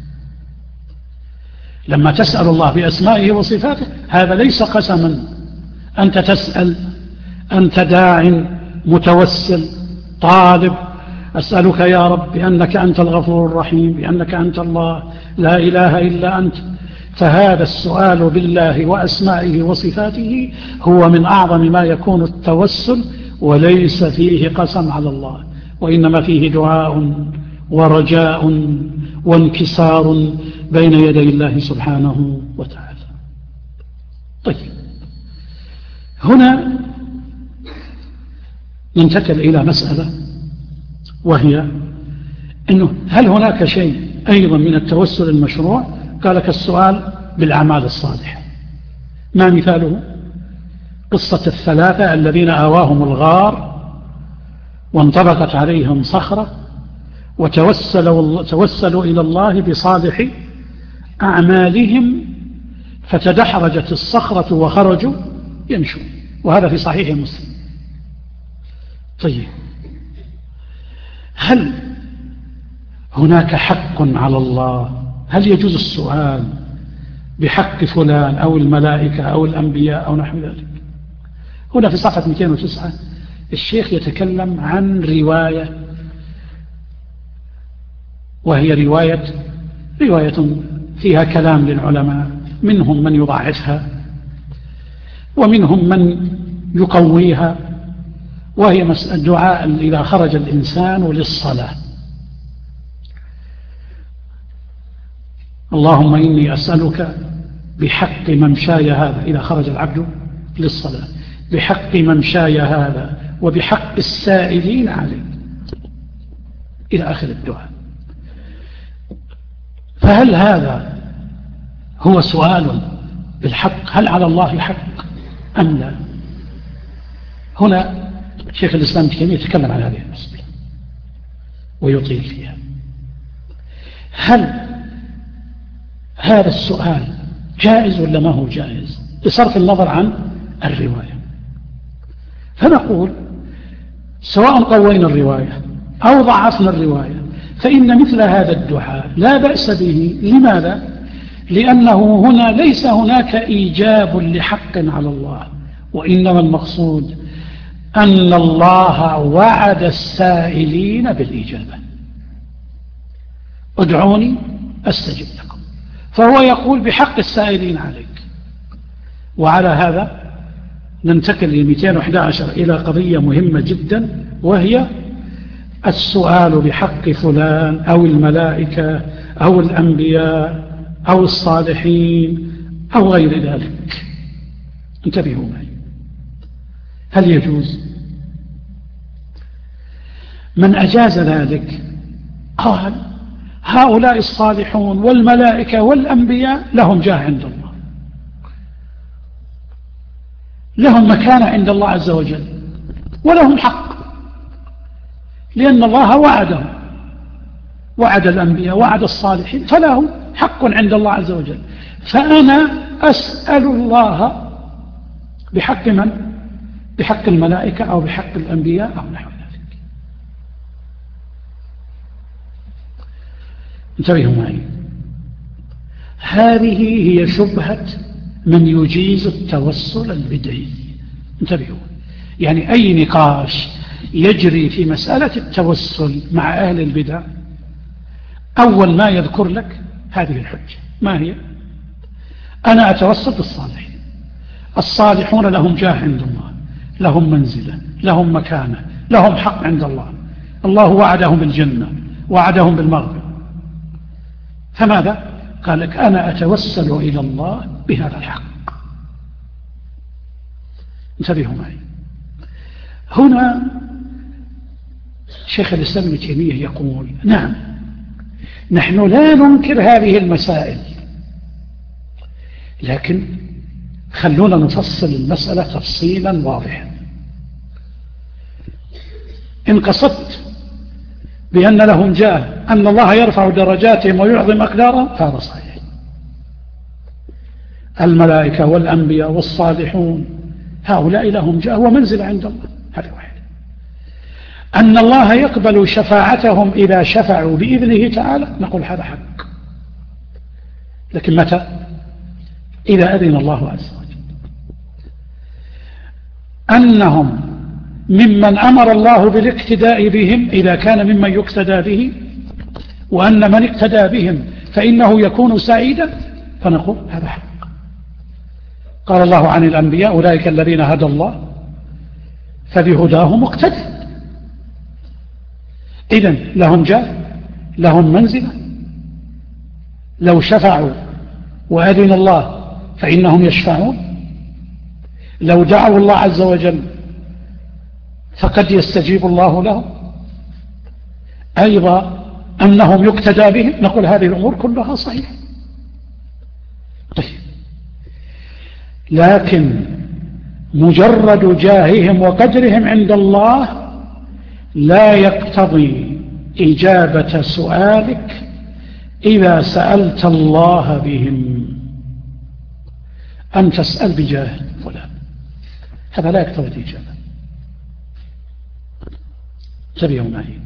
لما تسأل الله بأسمائه وصفاته هذا ليس قسما، أنت تسأل، أنت داع متوسل طالب، أسألك يا رب بأنك أنت الغفور الرحيم، بأنك أنت الله لا إله إلا أنت. فهذا السؤال بالله وأسمائه وصفاته هو من أعظم ما يكون التوسل، وليس فيه قسم على الله، وإنما فيه دعاء ورجاء وانكسار بين يدي الله سبحانه وتعالى. طيب، هنا ننتقل إلى مسألة، وهي أنه هل هناك شيء أيضا من التوسل المشروع؟ قال لك السؤال بالأعمال الصالحة. ما مثاله؟ قصة الثلاثة الذين آواهم الغار وانطبقت عليهم صخرة وتوسلوا إلى الله بصالح أعمالهم فتدحرجت الصخرة وخرجوا يمشون، وهذا في صحيح مسلم. طيب، هل هناك حق على الله؟ هل يجوز السؤال بحق فلان أو الملائكة أو الأنبياء أو نحو ذلك؟ هنا في صفحة 209 الشيخ يتكلم عن رواية، وهي رواية فيها كلام للعلماء، منهم من يضاعفها ومنهم من يقويها، وهي الدعاء إذا خرج الإنسان للصلاة: اللهم إني أسألك بحق ممشاي هذا، إذا خرج العبد للصلاة، بحق ممشاي هذا وبحق السائلين عليه، إلى آخر الدعاء. فهل هذا هو سؤال بالحق؟ هل على الله حق أم لا؟ هنا شيخ الإسلام ابن تيمية يتكلم عن هذه المسألة ويطيل فيها. هل هذا السؤال جائز ولا ما هو جائز بصرف النظر عن الرواية؟ فنقول سواء قوينا الرواية أو ضعفنا الرواية فإن مثل هذا الدعاء لا بأس به. لماذا؟ لأنه هنا ليس هناك إيجاب لحق على الله، وإنما المقصود أن الله وعد السائلين بالإجابة: ادعوني أستجب لكم. فهو يقول بحق السائلين عليك. وعلى هذا ننتقل ل 211 إلى قضية مهمة جدا، وهي السؤال بحق فلان أو الملائكة أو الأنبياء أو الصالحين أو غير ذلك. انتبهوا معي، هل يجوز؟ من أجاز ذلك قال هؤلاء الصالحون والملائكة والأنبياء لهم جاه عند الله، لهم مكانة عند الله عز وجل، ولهم حق، لأن الله وعدهم، وعد الأنبياء وعد الصالحين، فلهم حق عند الله عز وجل. فأنا أسأل الله بحق من؟ بحق الملائكة أو بحق الأنبياء أو نحو ذلك. انتبهوا معي، هذه هي شبهة من يجيز التوسل البدعي. انتبهوا، يعني أي نقاش يجري في مسألة التوسل مع أهل البدع أول ما يذكر لك هذه الحجة. ما هي؟ أنا أتوسل بالصالحين، الصالحون لهم جاه عند الله، لهم منزلة، لهم مكانة، لهم حق عند الله، الله وعدهم بالجنة، وعدهم بالمغفرة. فماذا؟ قال لك أنا أتوسل إلى الله بهذا الحق. انتبهوا معي، هنا شيخ الإسلام ابن تيمية يقول نعم، نحن لا ننكر هذه المسائل، لكن خلونا نفصل المسألة تفصيلا واضحا. إن قصدت بأن لهم جاه، أن الله يرفع درجاتهم ويعظم أقدارهم، فهذا صحيح. الملائكة والأنبياء والصالحون هؤلاء لهم جاه ومنزل عند الله، هذا واحد. أن الله يقبل شفاعتهم إذا شفعوا بإذنه تعالى، نقول هذا حق، لكن متى؟ إذا أذن الله عز وجل. أنهم ممن أمر الله بالاقتداء بهم إذا كان ممن يقتدى به، وأن من اقتدى بهم فإنه يكون سعيدا، فنقول هذا حق. قال الله عن الأنبياء أولئك الذين هدى الله فبهداه مقتدى. إذن لهم جاه، لهم منزلة، لو شفعوا وأذن الله فإنهم يشفعون، لو دعوا الله عز وجل فقد يستجيب الله لهم. أيضا أنهم يقتدى بهم، نقول هذه الأمور كلها صحيحة. طيب، لكن مجرد جاههم وقدرهم عند الله لا يقتضي إجابة سؤالك إذا سألت الله بهم. أن تسأل بجاه فلان، هذا لا يقتضي الإجابة. انتبهوا معي،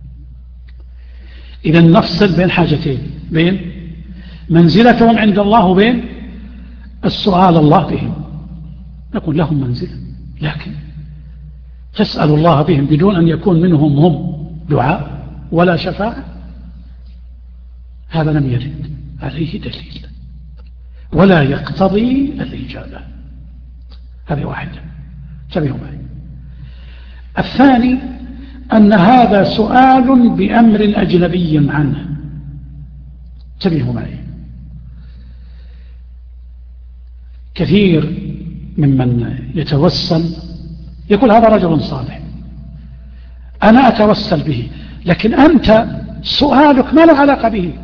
إذا نفصل بين حاجتين، بين منزلتهم عند الله وبين السؤال الله بهم. نقول لهم منزلة، لكن تسأل الله بهم بدون أن يكون منهم هم دعاء ولا شفاعة، هذا لم يرد عليه دليل ولا يقتضي الإجابة. هذه واحدة، انتبهوا معي. الثاني أن هذا سؤال بأمر أجنبي عنه. انتبهوا معي، كثير ممن يتوسل يقول هذا رجل صالح أنا أتوسل به، لكن أنت سؤالك ما له علاقة به.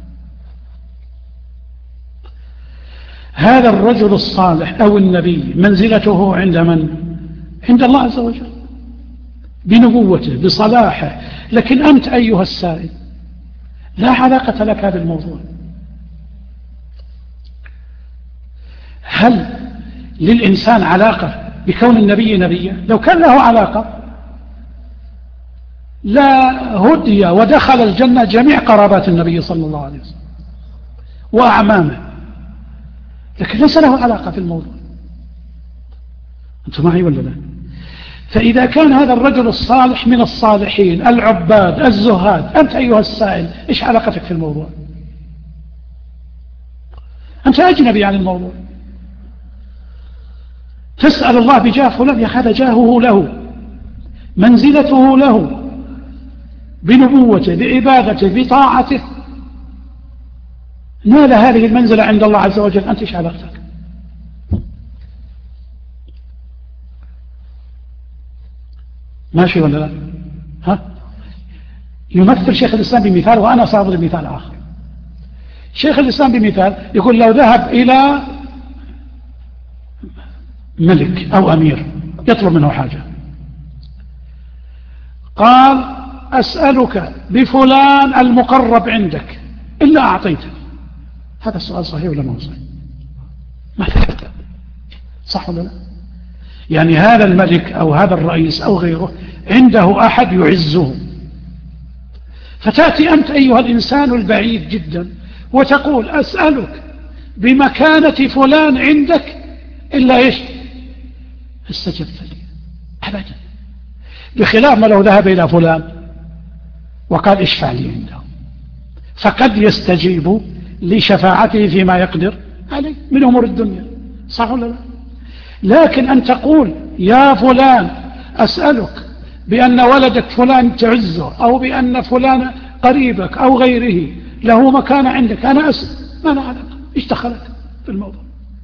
هذا الرجل الصالح أو النبي منزلته عند من؟ عند الله عز وجل بنبوته بصلاحه، لكن أنت أيها السائل لا علاقة لك هذا الموضوع. هل للإنسان علاقة بكون النبي نبيا؟ لو كان له علاقة لا هدي ودخل الجنة جميع قرابات النبي صلى الله عليه وسلم وأعمامه، لكن ليس له علاقة في الموضوع. أنتم معي ولا لا؟ فإذا كان هذا الرجل الصالح من الصالحين العباد الزهاد، أنت أيها السائل إيش علاقتك في الموضوع؟ أنت أجنبي عن الموضوع. تسأل الله بجاه فلان، يا هذا جاهه له، منزلته له، بنبوته بعبادته بطاعته، نال هذه المنزلة عند الله عز وجل، أنت إيش علاقتك؟ ماشي ولا لا؟ ها؟ يمثل شيخ الإسلام بمثال، وأنا سأضرب مثال آخر. شيخ الإسلام بمثال يقول لو ذهب إلى ملك أو أمير يطلب منه حاجة، قال أسألك بفلان المقرب عندك إلا أعطيته، هذا السؤال صحيح ولا ما هو صحيح؟ ما صح ولا لا؟ يعني هذا الملك أو هذا الرئيس أو غيره عنده أحد يعزه، فتأتي أنت أيها الإنسان البعيد جدا وتقول أسألك بمكانة فلان عندك إلا إيش استجبت لي أبدا، بخلاف ما لو ذهب إلى فلان وقال اشفع لي عنده، فقد يستجيب لشفاعته فيما يقدر عليه من أمور الدنيا، صح ولا لا؟ لكن أن تقول يا فلان أسألك بأن ولدك فلان تعزه، أو بأن فلان قريبك أو غيره له مكان عندك، أنا أسأل، ما أنا علاقة، إيش دخلك في الموضوع؟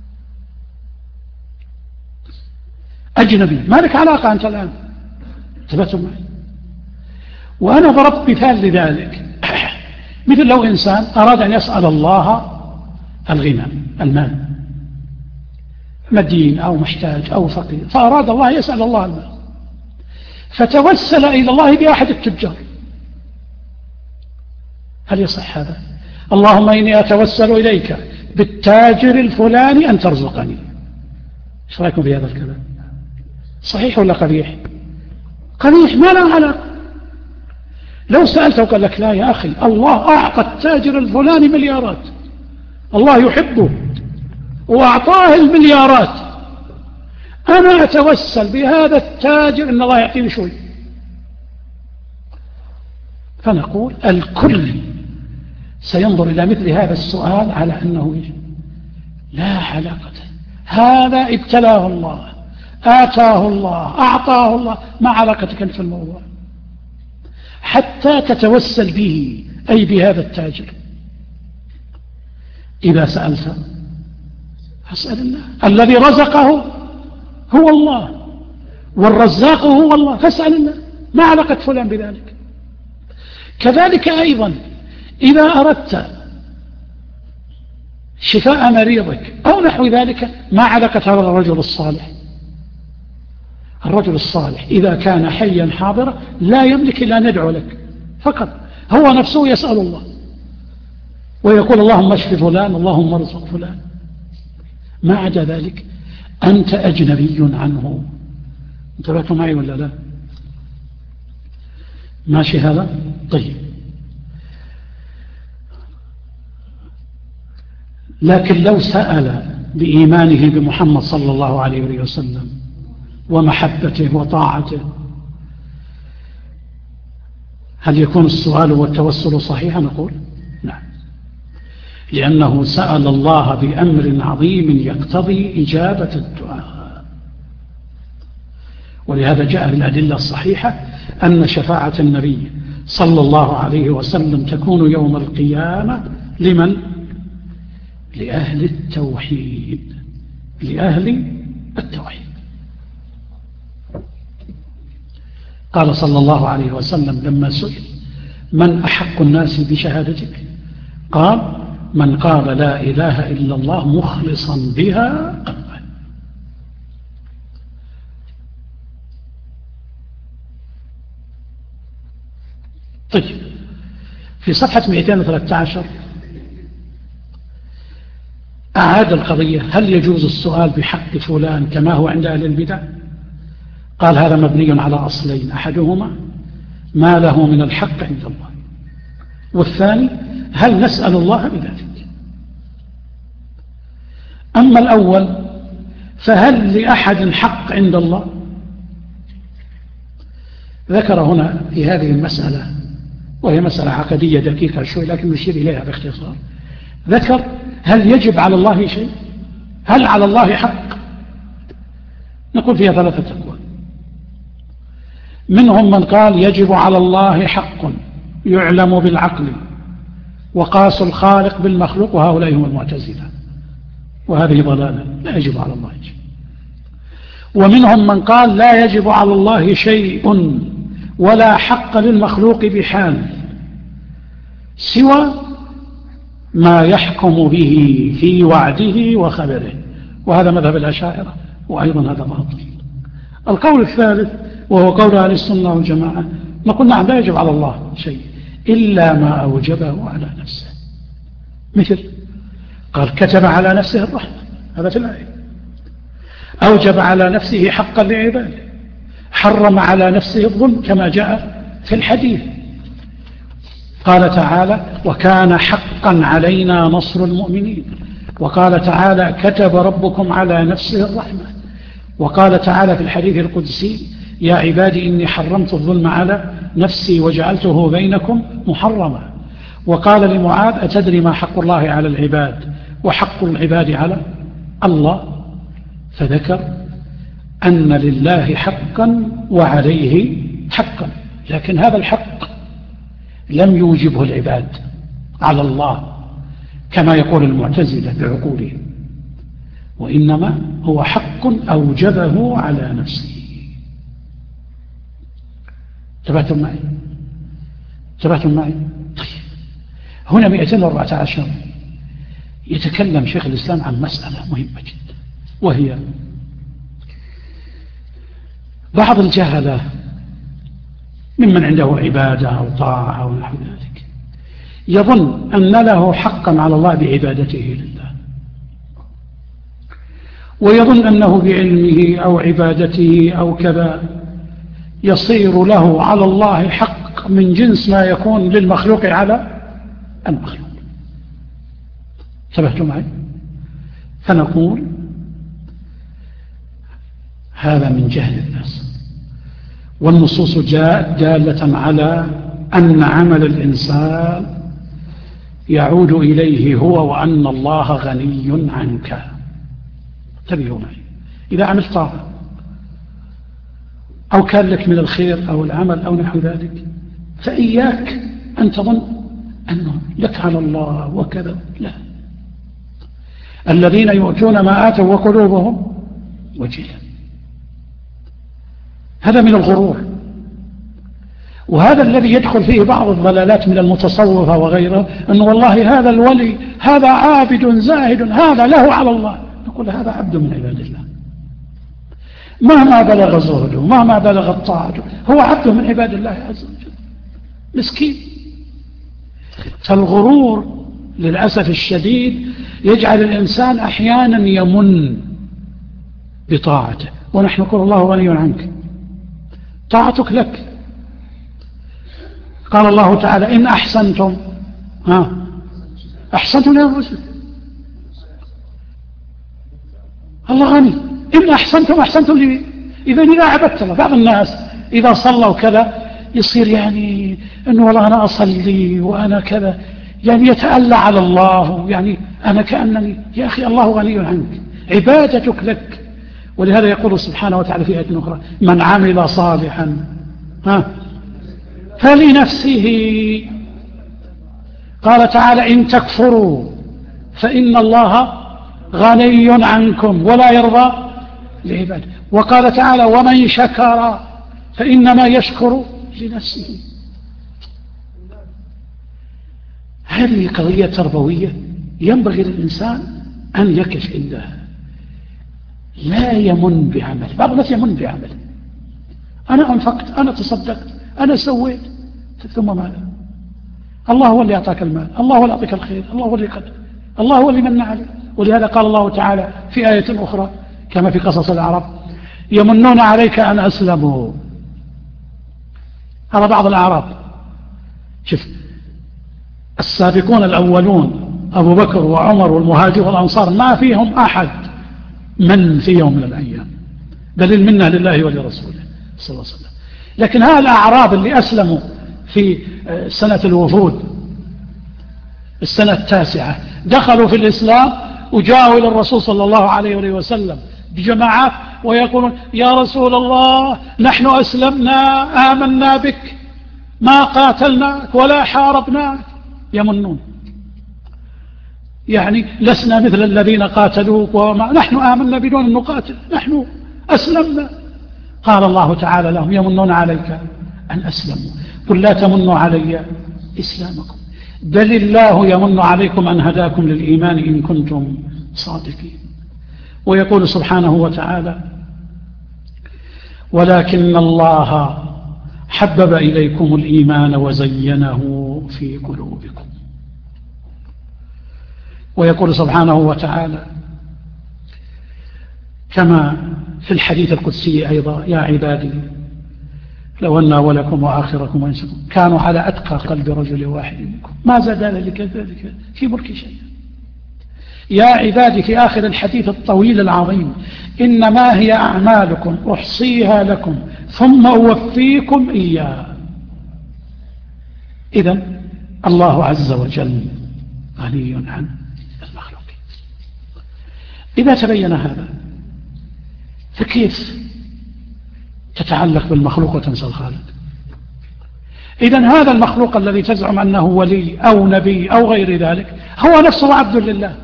أجنبي، ما لك علاقة أنت الآن، ثبتوا معي. وأنا ضربت مثال لذلك، مثل لو إنسان أراد أن يسأل الله الغنى، المال، مدين أو محتاج أو فقير، فأراد الله يسأل الله المال، فتوسل إلى الله بأحد التجار، هل يصح هذا؟ اللهم إني أتوسل إليك بالتاجر الفلاني أن ترزقني، ايش رأيكم في هذا الكلام؟ صحيح ولا قبيح؟ قبيح، ما له علاقة. لو سألته وقال لك لا يا أخي، الله أعطى التاجر الفلاني مليارات، الله يحبه وأعطاه المليارات، أنا أتوسل بهذا التاجر أن الله يعطيني شوي، فنقول الكل سينظر إلى مثل هذا السؤال على أنه لا علاقة، هذا ابتلاه الله، آتاه الله، أعطاه الله، ما علاقتك أنت في الموضوع حتى تتوسل به، أي بهذا التاجر. إذا سألت فاسأل الله، الذي رزقه هو الله والرزاق هو الله، فاسأل الله، ما علاقة فلان بذلك. كذلك أيضا إذا أردت شفاء مريضك أو نحو ذلك، ما علاقة هذا الرجل الصالح؟ الرجل الصالح إذا كان حيا حاضرا لا يملك إلا أن يدعو لك فقط، هو نفسه يسأل الله ويقول اللهم اشف فلان، اللهم ارزق فلان، ما عدا ذلك أنت أجنبي عنه. انتبهتوا معي ولا لا؟ ماشي هذا؟ طيب. لكن لو سأل بإيمانه بمحمد صلى الله عليه وسلم ومحبته وطاعته، هل يكون السؤال والتوسل صحيحا؟ نقول نعم، لأنه سأل الله بأمر عظيم يقتضي إجابة الدعاء. ولهذا جاء الأدلة الصحيحة أن شفاعة النبي صلى الله عليه وسلم تكون يوم القيامة لمن؟ لأهل التوحيد، لأهل التوحيد. قال صلى الله عليه وسلم لما سئل من أحق الناس بشهادتك؟ قال من قال لا إله إلا الله مخلصا بها قلبه. طيب، في صفحة 213 أعاد القضية، هل يجوز السؤال بحق فلان كما هو عند أهل البدع؟ قال هذا مبني على أصلين، أحدهما ما له من الحق عند الله، والثاني هل نسأل الله بذلك؟ أما الأول فهل لأحد حق عند الله؟ ذكر هنا في هذه المسألة، وهي مسألة عقدية دقيقة شوي لكن نشير إليها باختصار. ذكر هل يجب على الله شيء؟ هل على الله حق؟ نقول فيها ثلاثة أقوال. منهم من قال يجب على الله حق يعلم بالعقل، وقاسوا الخالق بالمخلوق، وهؤلاء هم المعتزلة، وهذه ضلالة، لا يجب على الله شيء. ومنهم من قال لا يجب على الله شيء ولا حق للمخلوق بحال سوى ما يحكم به في وعده وخبره، وهذا مذهب الأشاعرة، وأيضا هذا باطل. القول الثالث وهو قول أهل السنة والجماعة، نقول نعم لا يجب على الله شيء إلا ما أوجبه على نفسه، مثل قال كتب على نفسه الرحمة، هذا في الآية، أوجب على نفسه حقا لعباده، حرم على نفسه الظلم كما جاء في الحديث، قال تعالى وكان حقا علينا نصر المؤمنين، وقال تعالى كتب ربكم على نفسه الرحمة. وقال تعالى في الحديث القدسي يا عبادي إني حرمت الظلم على نفسي وجعلته بينكم محرما. وقال لمعاذ أتدري ما حق الله على العباد وحق العباد على الله؟ فذكر أن لله حقا وعليه حقا، لكن هذا الحق لم يوجبه العباد على الله كما يقول المعتزلة بعقولهم، وإنما هو حق أوجبه على نفسه. انتبهتم معي؟ طيب، هنا 214 يتكلم شيخ الإسلام عن مسألة مهمة جدا، وهي بعض الجهلة ممن عنده عبادة أو طاعة أو نحو ذلك يظن أن له حقا على الله بعبادته لله، ويظن أنه بعلمه أو عبادته أو كذا يصير له على الله حق من جنس ما يكون للمخلوق على المخلوق. انتبهتم معي؟ فنقول هذا من جهل الناس، والنصوص جاءت دالة على أن عمل الإنسان يعود إليه هو، وأن الله غني عنك. انتبهوا معي، إذا عملت طاعة أو كان لك من الخير أو العمل أو نحو ذلك، فإياك أن تظن أنه لك على الله وكذا، لا. الذين يؤتون ما آتوا وقلوبهم وجلة، هذا من الغرور، وهذا الذي يدخل فيه بعض الضلالات من المتصوفة وغيره، أن والله هذا الولي هذا عابد زاهد هذا له على الله. نقول هذا عبد من عباد الله، مهما بلغ زهده مهما بلغت طاعته هو عبد من عباد الله عز وجل، مسكين. فالغرور للأسف الشديد يجعل الإنسان أحيانا يمن بطاعته، ونحن نقول الله غني عنك، طاعتك لك. قال الله تعالى إن أحسنتم أحسنتم لأنفسكم، الله غني. إن أحسنتم أحسنتم لي. إذا عبدت الله، بعض الناس إذا صلوا كذا يصير يعني أنه والله أنا أصلي وأنا كذا، يعني يتألى على الله، يعني أنا كأنني، يا أخي الله غني عنك، عبادتك لك. ولهذا يقول سبحانه وتعالى في آية أخرى من عمل صالحا فلنفسه. قال تعالى إن تكفروا فإن الله غني عنكم ولا يرضى لعباده. وقال تعالى ومن شكر فإنما يشكر لنفسه. هذه قضية تربوية ينبغي للإنسان أن يكف عندها، لا يمن بعمل. بعض الناس يمن بعمل، أنا أنفقت، أنا تصدقت، أنا سويت، ثم ماذا؟ الله هو اللي أعطاك المال، الله هو اللي أعطاك الخير، الله هو اللي قدر، الله هو اللي من عليك. ولهذا قال الله تعالى في آية أخرى كما في قصص العرب يمنون عليك أن أسلموا. هذا بعض الأعراب. شوف السابقون الأولون أبو بكر وعمر والمهاجر والأنصار ما فيهم أحد من في يوم من الأيام، دليل منه لله ولرسوله صلى الله عليه وسلم. لكن هؤلاء الأعراب اللي أسلموا في سنة الوفود السنة 9 دخلوا في الإسلام وجاءوا إلى الرسول صلى الله عليه وسلم بجماعات ويقولون يا رسول الله نحن أسلمنا آمنا بك ما قاتلناك ولا حاربناك. يمنون، يعني لسنا مثل الذين قاتلوك وما نحن آمنا بدون أن نقاتل، نحن أسلمنا. قال الله تعالى لهم يمنون عليك أن أسلموا، قل لا تمنوا علي إسلامكم بل الله يمن عليكم أن هداكم للإيمان إن كنتم صادقين. ويقول سبحانه وتعالى ولكن الله حبب إليكم الإيمان وزينه في قلوبكم. ويقول سبحانه وتعالى كما في الحديث القدسي أيضا يا عبادي لو أن أولكم وآخركم وإنسكم كانوا على أتقى قلب رجل واحد منكم ما زاد ذلك في ملك شيء. يا عبادي في آخر الحديث الطويل العظيم: إنما هي أعمالكم أحصيها لكم ثم أوفيكم إياها. إذن الله عز وجل غني عن المخلوقين. إذا تبين هذا فكيف تتعلق بالمخلوق وتنسى الخالق؟ إذن هذا المخلوق الذي تزعم أنه ولي أو نبي أو غير ذلك هو نفسه عبد لله،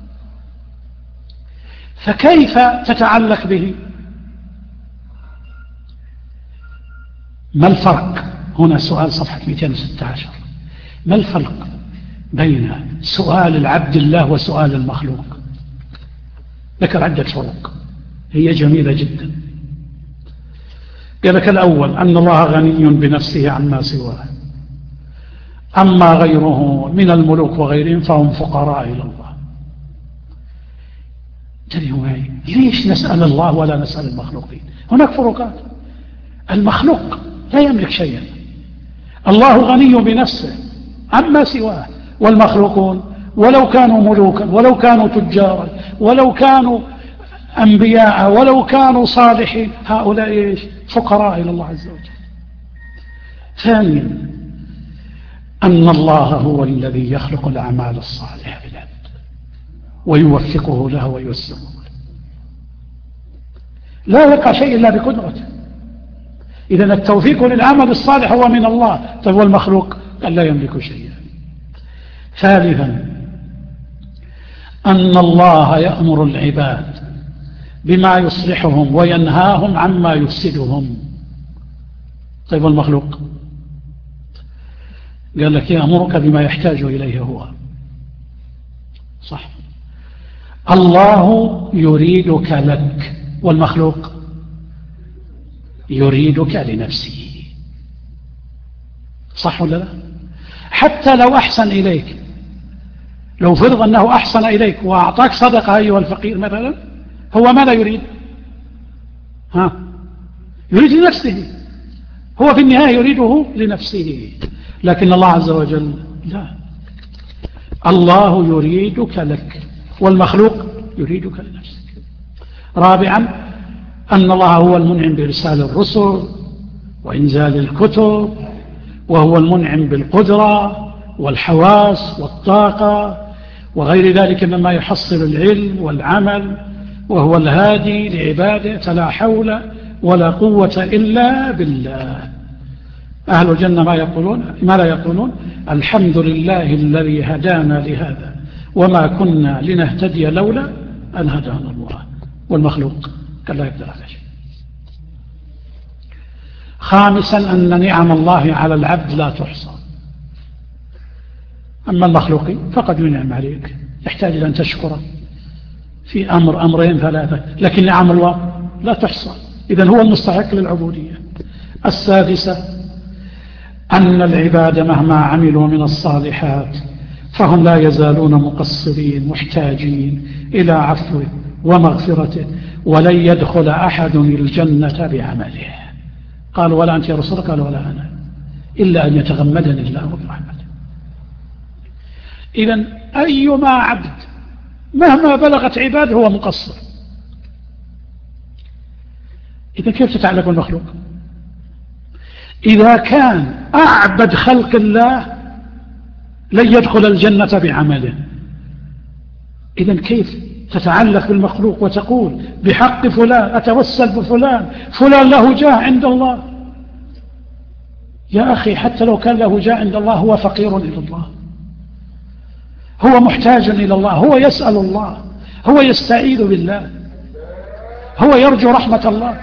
فكيف تتعلق به؟ ما الفرق؟ هنا سؤال صفحة 216. ما الفرق بين سؤال العبد الله وسؤال المخلوق؟ ذكر عدة فروق هي جميلة جدا. قال لك: الأول أن الله غني بنفسه عما سواه، أما غيره من الملوك وغيرهم فهم فقراء إلى الله. انتبهوا معي، ليش نسأل الله ولا نسأل المخلوقين؟ هناك فروقات. المخلوق لا يملك شيئا، الله غني بنفسه عما سواه، والمخلوقون ولو كانوا ملوكا ولو كانوا تجارا ولو كانوا أنبياء ولو كانوا صالحين، هؤلاء فقراء إلى الله عز وجل. ثانيا أن الله هو الذي يخلق الأعمال الصالحة بالعبد ويوفقه له وييسره له، لا يقع شيء إلا بقدرته. إذن التوفيق للعمل الصالح هو من الله. طيب والمخلوق قال لا يملك شيئا. ثالثا أن الله يأمر العباد بما يصلحهم وينهاهم عما يفسدهم. طيب والمخلوق قال لك: يأمرك بما يحتاج إليه هو. صح، الله يريدك لك، والمخلوق يريدك لنفسه. صح ولا لا؟ حتى لو أحسن إليك، لو فرض أنه أحسن إليك وأعطاك صدقة أيها الفقير مثلا، هو ماذا يريد؟ يريد لنفسه، هو في النهاية يريده لنفسه. لكن الله عز وجل لا، الله يريدك لك والمخلوق يريدك لنفسك. رابعا أن الله هو المنعم بإرسال الرسل وإنزال الكتب، وهو المنعم بالقدرة والحواس والطاقة وغير ذلك مما يحصل العلم والعمل، وهو الهادي لعباده، فلا حول ولا قوة إلا بالله. أهل الجنة ما لا يقولون: الحمد لله الذي هدانا لهذا وما كنا لنهتدي لولا أن هدانا الله. والمخلوق قال لا يقدر على شيء. خامسا أن نعم الله على العبد لا تحصى. أما المخلوق فقد ينعم عليك، يحتاج إلى أن تشكره في أمرين ثلاثة، لكن نعم الله لا تحصى. إذن هو المستحق للعبودية. السادسة أن العباد مهما عملوا من الصالحات فهم لا يزالون مقصرين محتاجين إلى عفوه ومغفرته، ولن يدخل أحد الجنة بعمله. قال: ولا أنت يا رسول الله؟ قال: ولا أنا، إلا أن يتغمدني الله برحمته. إذن أيما عبد مهما بلغت عباده هو مقصر. إذن كيف تتعلق بالمخلوق؟ إذا كان أعبد خلق الله لن يدخل الجنة بعمله، إذن كيف تتعلق بالمخلوق وتقول بحق فلان أتوسل بفلان، فلان له جاه عند الله؟ يا أخي حتى لو كان له جاه عند الله هو فقير إلى الله، هو محتاج إلى الله، هو يسأل الله، هو يستعيذ بالله، هو يرجو رحمة الله.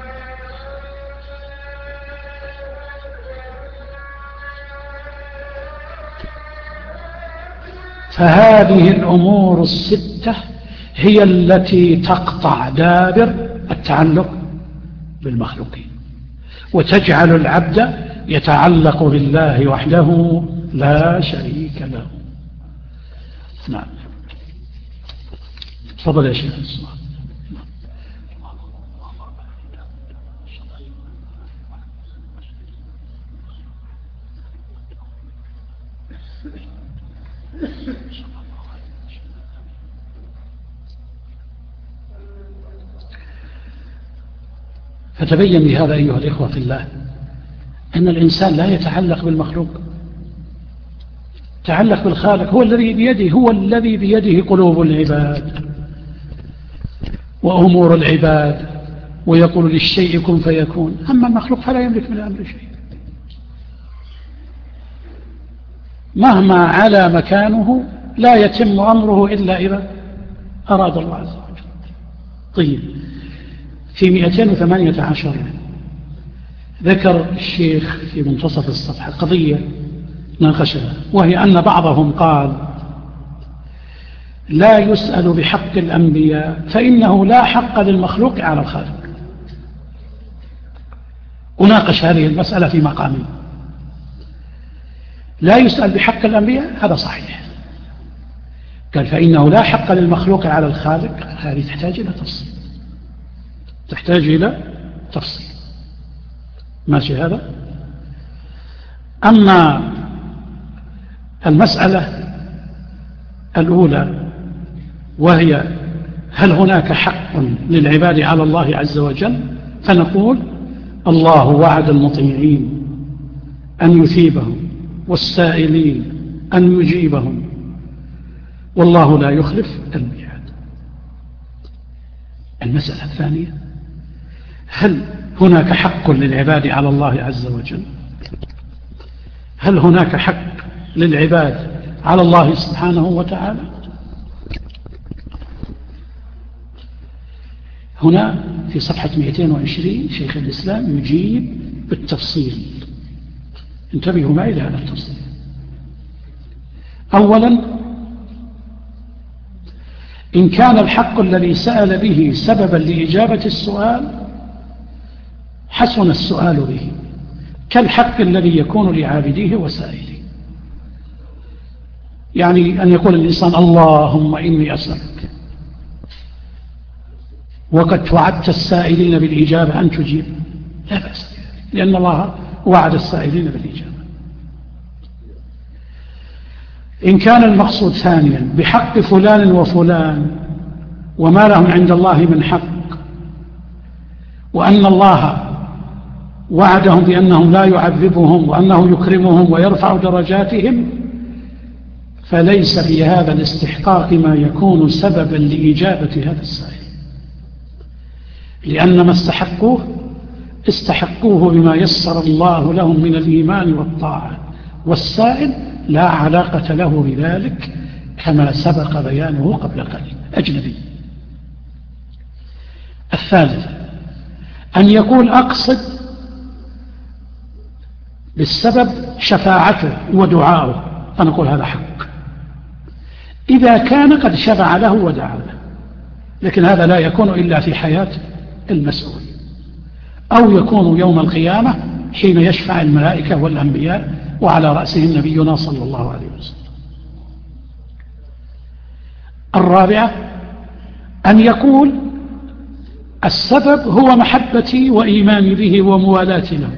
فهذه الأمور الستة هي التي تقطع دابر التعلق بالمخلوقين وتجعل العبد يتعلق بالله وحده لا شريك له. نعم، تفضل يا شيخ. فتبين بهذا أيها الإخوة في الله أن الإنسان لا يتعلق بالمخلوق، تعلق بالخالق. هو الذي بيده قلوب العباد وأمور العباد، ويقول للشيء كن فيكون. أما المخلوق فلا يملك من الأمر شيء، مهما على مكانه لا يتم أمره إلا إذا أراد الله عز وجل. طيب، في 218 ذكر الشيخ في منتصف الصفحة قضية ناقشها، وهي أن بعضهم قال لا يسأل بحق الأنبياء فإنه لا حق للمخلوق على الخالق. وناقش هذه المسألة في مقامين. لا يسأل بحق الأنبياء هذا صحيح، قال فإنه لا حق للمخلوق على الخالق، هذه تحتاج إلى تفصيل، تحتاج إلى تفصيل. ماشي هذا. أما المسألة الأولى وهي هل هناك حق للعباد على الله عز وجل، فنقول الله وعد المطيعين أن يثيبهم والسائلين أن يجيبهم، والله لا يخلف الميعاد. المسألة الثانية هل هناك حق للعباد على الله عز وجل، هل هناك حق للعباد على الله سبحانه وتعالى؟ هنا في صفحة 220 شيخ الإسلام يجيب بالتفصيل. انتبهوا معي لهذا التفصيل. أولا، إن كان الحق الذي سأل به سببا لإجابة السؤال حسن السؤال به، كالحق الذي يكون لعابديه وسائله. يعني أن يقول الإنسان اللهم إني أسألك، وقد وعدت السائلين بالإجابة أن تجيب، لا بأس، لأن الله وعد السائلين بالإجابة. إن كان المقصود ثانيا بحق فلان وفلان وما لهم عند الله من حق، وأن الله وعدهم بأنهم لا يعذبهم وأنه يكرمهم ويرفع درجاتهم، فليس في هذا الاستحقاق ما يكون سببا لإجابة هذا السائل، لأن ما استحقوه بما يسر الله لهم من الإيمان والطاعة، والسائل لا علاقة له بذلك كما سبق بيانه قبل قليل، أجنبي. الثالث، أن يكون أقصد بالسبب شفاعته ودعاؤه، فنقول هذا حق إذا كان قد شفع له ودعا له، لكن هذا لا يكون إلا في حياة المسؤول، أو يكون يوم القيامة حين يشفع الملائكة والأنبياء وعلى رأسهم نبينا صلى الله عليه وسلم. الرابعة، أن يقول السبب هو محبتي وإيماني به وموالاتي له،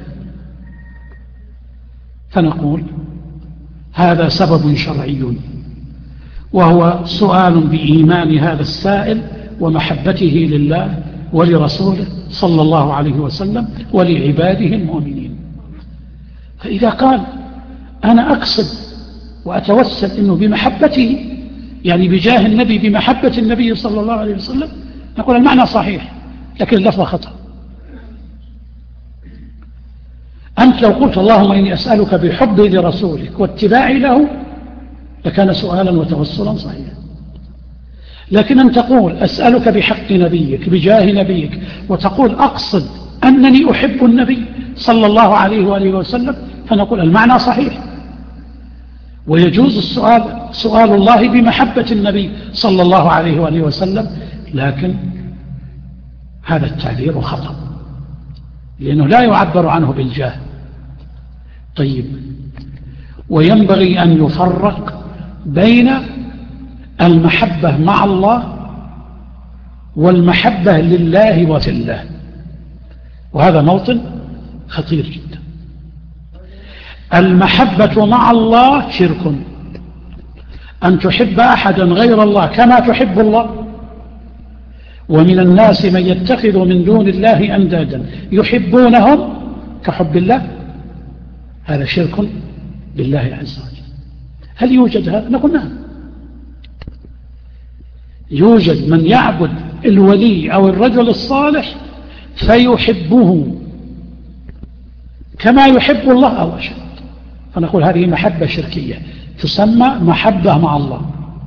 فنقول هذا سبب شرعي، وهو سؤال بإيمان هذا السائل ومحبته لله ولرسوله صلى الله عليه وسلم ولعباده المؤمنين. فإذا قال أنا أقصد وأتوسل إنه بمحبته، يعني بجاه النبي، بمحبة النبي صلى الله عليه وسلم، نقول المعنى صحيح لكن اللفظ خطأ. أنت لو قلت اللهم إني أسألك بحبي لرسولك واتباعي له لكان سؤالا وتوسلا صحيحا، لكن أن تقول أسألك بحق نبيك بجاه نبيك، وتقول أقصد أنني أحب النبي صلى الله عليه وآله وسلم، فنقول المعنى صحيح، ويجوز سؤال الله بمحبة النبي صلى الله عليه وآله وسلم، لكن هذا التعبير خطأ لأنه لا يعبر عنه بالجاه. طيب، وينبغي أن يفرق بين المحبة مع الله والمحبة لله وفي الله، وهذا موطن خطير جدا. المحبة مع الله شرك، أن تحب أحدا غير الله كما تحب الله، ومن الناس من يتخذ من دون الله أندادا يحبونهم كحب الله، هذا شرك بالله عز وجل. هل يوجد هذا؟ نقول نعم، يوجد من يعبد الولي أو الرجل الصالح فيحبه كما يحب الله أو أشد، فنقول هذه محبة شركية تسمى محبة مع الله.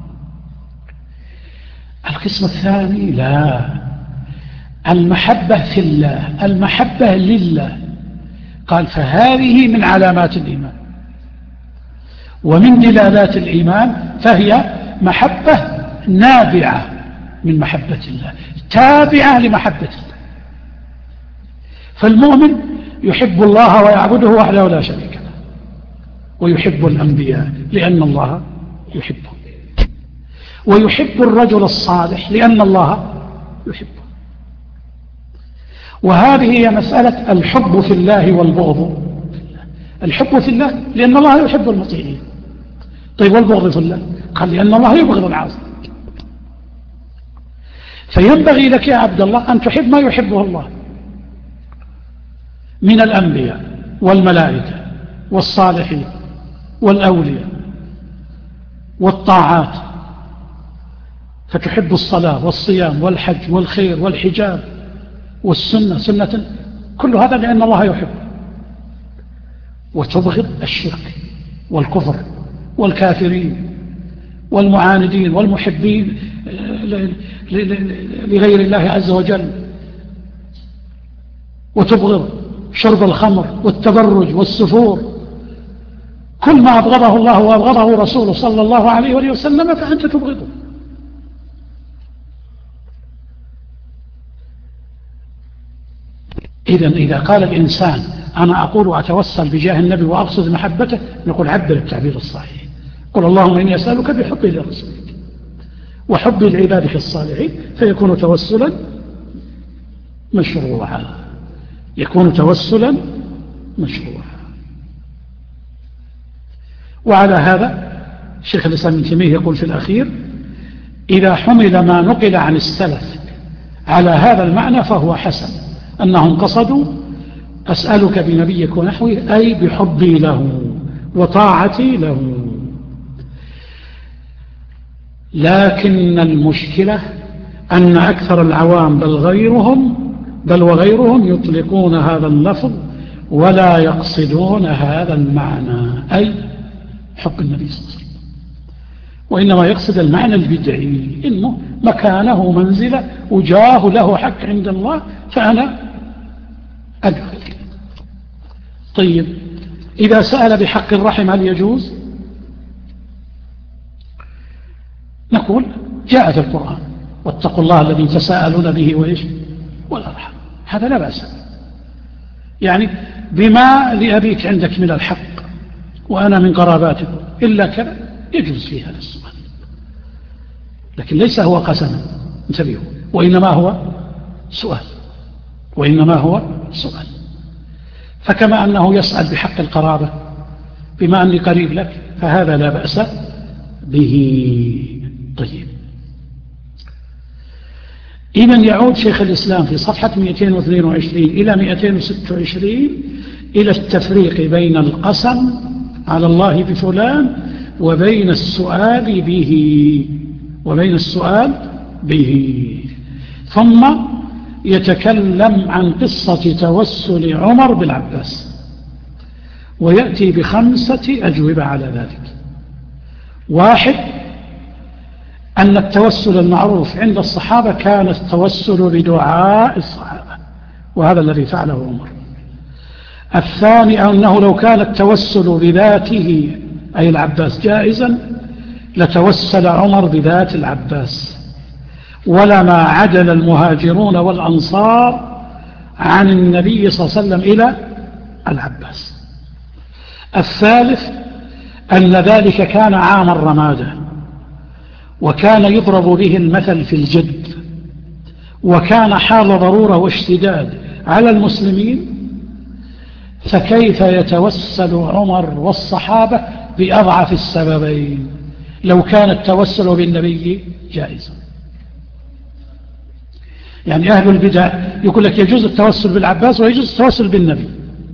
القسم الثاني لا، المحبة في الله، المحبة لله، قال فهذه من علامات الإيمان ومن دلالات الإيمان، فهي محبة نابعة من محبة الله تابعة لمحبة الله. فالمؤمن يحب الله ويعبده وحده لا شريك له، ويحب الأنبياء لأن الله يحبه، ويحب الرجل الصالح لأن الله يحبه. وهذه هي مسألة الحب في الله والبغض في الله. الحب في الله لأن الله يحب المطيعين. طيب والبغض في الله؟ قال لأن الله يبغض العاصي. فينبغي لك يا عبد الله أن تحب ما يحبه الله من الأنبياء والملائكة والصالحين والأولياء والطاعات، فتحب الصلاة والصيام والحج والخير والحجاب والسنة سنة، كل هذا لأن الله يحب. وتبغض الشرك والكفر والكافرين والمعاندين والمحبين لغير الله عز وجل، وتبغض شرب الخمر والتبرج والسفور، كل ما أبغضه الله وأبغضه رسوله صلى الله عليه وسلم فأنت تبغضه. إذا قال الإنسان أنا أقول وأتوسل بجاه النبي وأقصد محبته، نقول عبر التعبير الصحيح، قل اللهم إني أسألك بحبي لرسولك وحب العباد في الصالحين، فيكون توسلا مشروعا، يكون توسلا مشروعا. وعلى هذا الشيخ الإسلام ابن تيمية يقول في الأخير إذا حمل ما نقل عن السلف على هذا المعنى فهو حسن، أنهم قصدوا أسألك بنبيك ونحوه أي بحبي له وطاعتي له. لكن المشكلة أن أكثر العوام بل وغيرهم يطلقون هذا اللفظ ولا يقصدون هذا المعنى، أي حب النبي صلى الله عليه وسلم، وإنما يقصد المعنى البدعي، إنه مكانه منزلة وجاه له حق عند الله فأنا أدخل. طيب إذا سأل بحق الرحم هل يجوز؟ نقول جاء في القرآن واتقوا الله الذي تساءلون به وإيش والأرحم، هذا لا بأس، يعني بما لأبيك عندك من الحق وأنا من قراباتكم إلا كذا يجوز في هذا السؤال، لكن ليس هو قسما، انتبهوا، وإنما هو سؤال. فكما أنه يسأل بحق القرابة بما أني قريب لك فهذا لا بأس به. طيب إذن يعود شيخ الإسلام في صفحة 222 إلى 226 إلى التفريق بين القسم على الله بفلان وبين السؤال به، ثم يتكلم عن قصة توسل عمر بالعباس، ويأتي ب5 أجوبة على ذلك. 1 أن التوسل المعروف عند الصحابة كان التوسل بدعاء الصحابة، وهذا الذي فعله عمر. 2 أنه لو كان التوسل بذاته أي العباس جائزا لتوسل عمر بذات العباس، ولما عدل المهاجرون والأنصار عن النبي صلى الله عليه وسلم إلى العباس. 3 أن ذلك كان عام الرمادة، وكان يضرب به المثل في الجد، وكان حال ضرورة واشتداد على المسلمين، فكيف يتوسل عمر والصحابة بأضعف السببين لو كان التوسل بالنبي جائزا؟ يعني أهل البدع يقول لك يجوز التوسل بالعباس ويجوز التوسل بالنبي،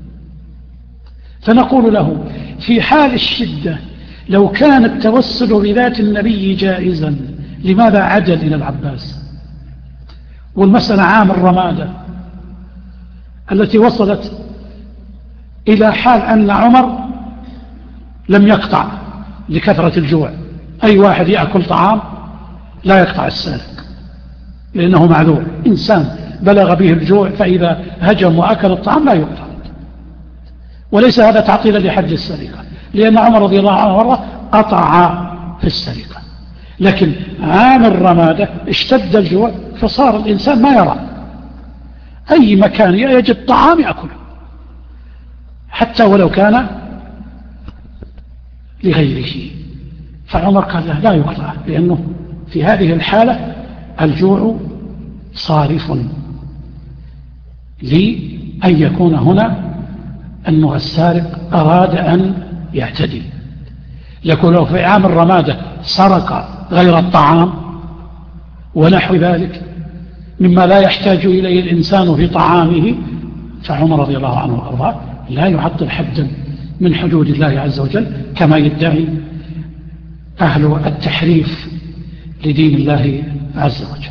فنقول له في حال الشدة لو كان التوسل بذات النبي جائزا لماذا عدل إلى العباس؟ والمسألة عام الرمادة التي وصلت إلى حال أن عمر لم يقطع لكثرة الجوع، أي واحد يأكل طعام لا يقطع السالك لأنه معذور، إنسان بلغ به الجوع فإذا هجم وأكل الطعام لا يقطع. وليس هذا تعطيلا لحد السرقة، لأن عمر رضي الله عنه وارضاه قطع في السرقة، لكن عام الرمادة اشتد الجوع فصار الإنسان ما يرى أي مكان يجد طعام يأكله حتى ولو كان لغيره، فعمر قال له لا يقطع، لأنه في هذه الحالة الجوع صارف لأن يكون هنا أنه السارق أراد أن يعتدي. يكون لو في عام الرمادة سرق غير الطعام ونحو ذلك مما لا يحتاج إليه الإنسان في طعامه، فعمر رضي الله عنه وأرضاه لا يعطل حدا من حدود الله عز وجل كما يدعي أهل التحريف لدين الله عز وجل.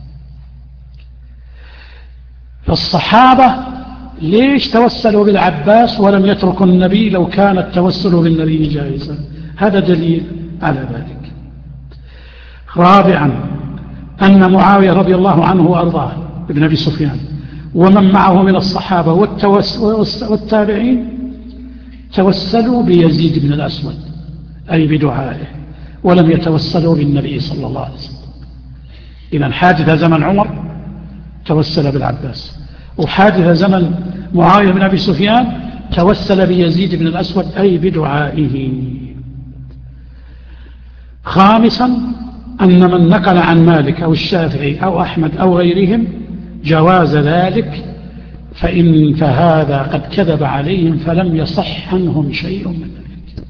فالصحابة ليش توسلوا بالعباس ولم يتركوا النبي لو كان التوسل بالنبي جائزا؟ هذا دليل على ذلك. رابعا أن معاوية رضي الله عنه وأرضاه ابن أبي سفيان ومن معه من الصحابة والتابعين توسلوا بيزيد بن الأسود أي بدعائه، ولم يتوسلوا بالنبي صلى الله عليه وسلم. إذن حادث زمن عمر توسل بالعباس، وحادث زمن معاوية بن أبي سفيان توسل بيزيد بن الأسود أي بدعائه. خامسا أن من نقل عن مالك أو الشافعي أو أحمد أو غيرهم جواز ذلك فهذا قد كذب عليهم فلم يصح عنهم شيء من ذلك.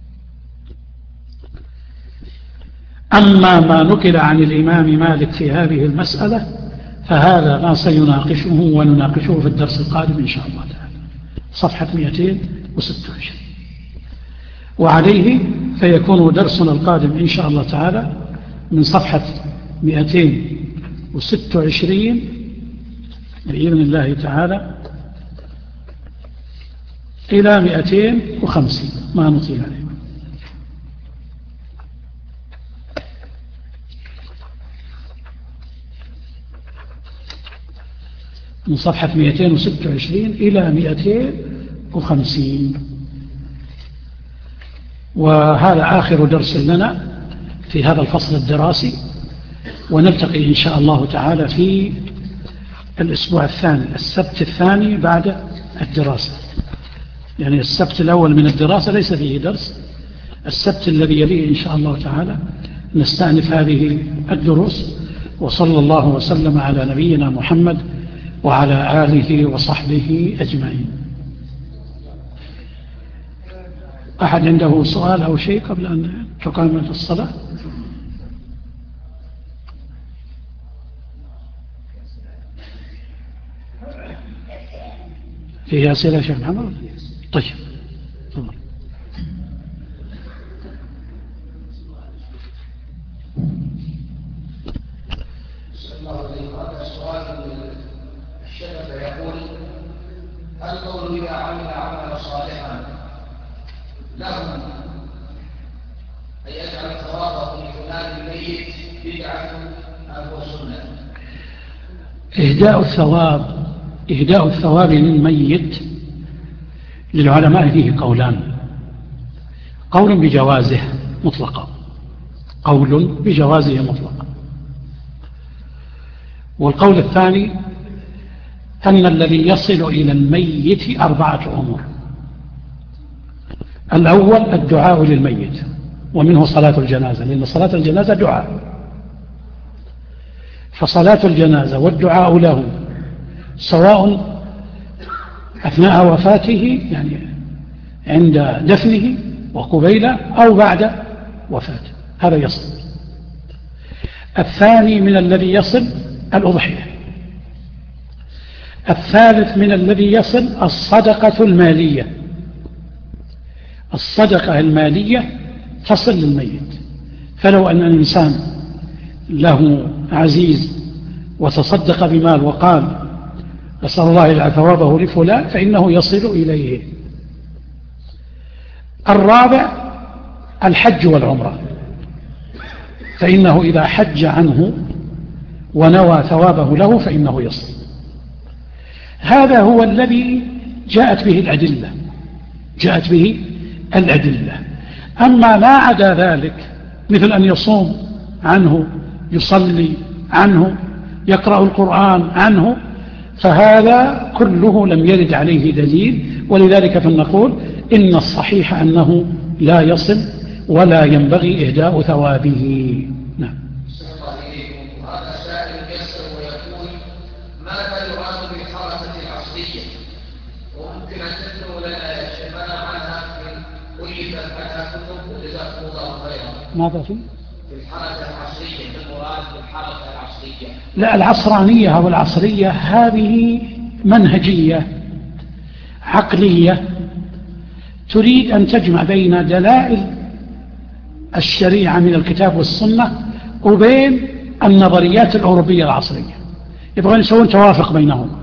أما ما نقل عن الإمام مالك في هذه المسألة فهذا ما سيناقشه ونناقشه في الدرس القادم إن شاء الله تعالى، صفحة 226. وعليه فيكون درسنا القادم إن شاء الله تعالى من صفحة 226 بإذن الله تعالى إلى 250 ما نطيل عليه. من صفحة 226 إلى 250. وهذا آخر درس لنا في هذا الفصل الدراسي، ونلتقي إن شاء الله تعالى في الأسبوع الثاني، السبت الثاني بعد الدراسة، يعني السبت الأول من الدراسة ليس فيه درس، السبت الذي يليه إن شاء الله تعالى نستأنف هذه الدروس. وصلى الله وسلم على نبينا محمد وعلى آله وصحبه أجمعين. أحد عنده سؤال أو شيء قبل أن تقام الصلاة؟ فيه أسئلة يا شيخ محمد؟ طيب تفضل. الشيخ يقول هل قول إذا عمل عملا صالحا له أن يجعل ثوابه لفلان الميت بدعة أم هو سنة؟ إهداء الثواب للميت للعلماء فيه قولان: قول بجوازه مطلقا، قول بجوازه مطلقا، والقول الثاني أن الذي يصل إلى الميت 4 أمور. الأول الدعاء للميت، ومنه صلاة الجنازة، لأن صلاة الجنازة دعاء، فصلاة الجنازة والدعاء له سواء أثناء وفاته يعني عند دفنه وقبيله أو بعد وفاته، هذا يصل. الثاني من الذي يصل الأضحية، الثالث من الذي يصل الصدقة المالية. الصدقة المالية تصل للميت، فلو أن الإنسان له عزيز وتصدق بمال وقال أسأل الله يجعل ثوابه لفلان، فإنه يصل إليه. الرابع الحج والعمرة، فإنه إذا حج عنه ونوى ثوابه له فإنه يصل. هذا هو الذي جاءت به الأدلة. أما ما عدا ذلك مثل أن يصوم عنه، يصلي عنه، يقرأ القرآن عنه، فهذا كله لم يرد عليه دليل، ولذلك فنقول إن الصحيح أنه لا يصل ولا ينبغي إهداء ثوابه. نعم. وهذا سائل يسأل ويقول ماذا يراد بالحركة العصرية؟ وممكن أن تتلو لنا يا شيخنا عنها من ألفت عنها كتب وجزاكم الله خيرا. ماذا في الحركة العصرية، المراد بالحركة العصرية؟ لا، العصرانية أو العصرية هذه منهجية عقلية تريد أن تجمع بين دلائل الشريعة من الكتاب والسنة وبين النظريات الأوروبية العصرية، يبغون يسوون توافق بينهم.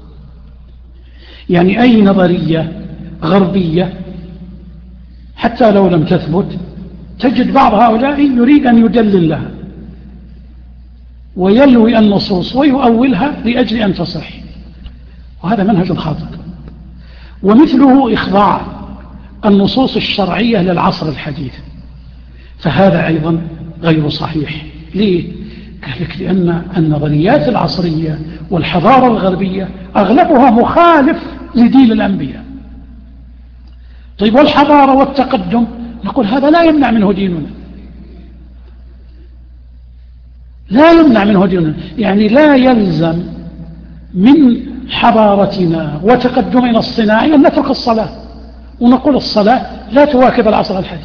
يعني أي نظرية غربية حتى لو لم تثبت تجد بعض هؤلاء يريد أن يدلل لها ويلوي النصوص ويؤولها لأجل أن تصح، وهذا منهج خاطئ. ومثله إخضاع النصوص الشرعية للعصر الحديث، فهذا أيضا غير صحيح. ليه؟ قال لك لأن النظريات العصرية والحضارة الغربية أغلبها مخالف لدين الأنبياء. طيب والحضارة والتقدم؟ نقول هذا لا يمنع منه ديننا، يعني لا يلزم من حضارتنا وتقدمنا الصناعي أن نترك الصلاة ونقول الصلاة لا تواكب العصر الحديث،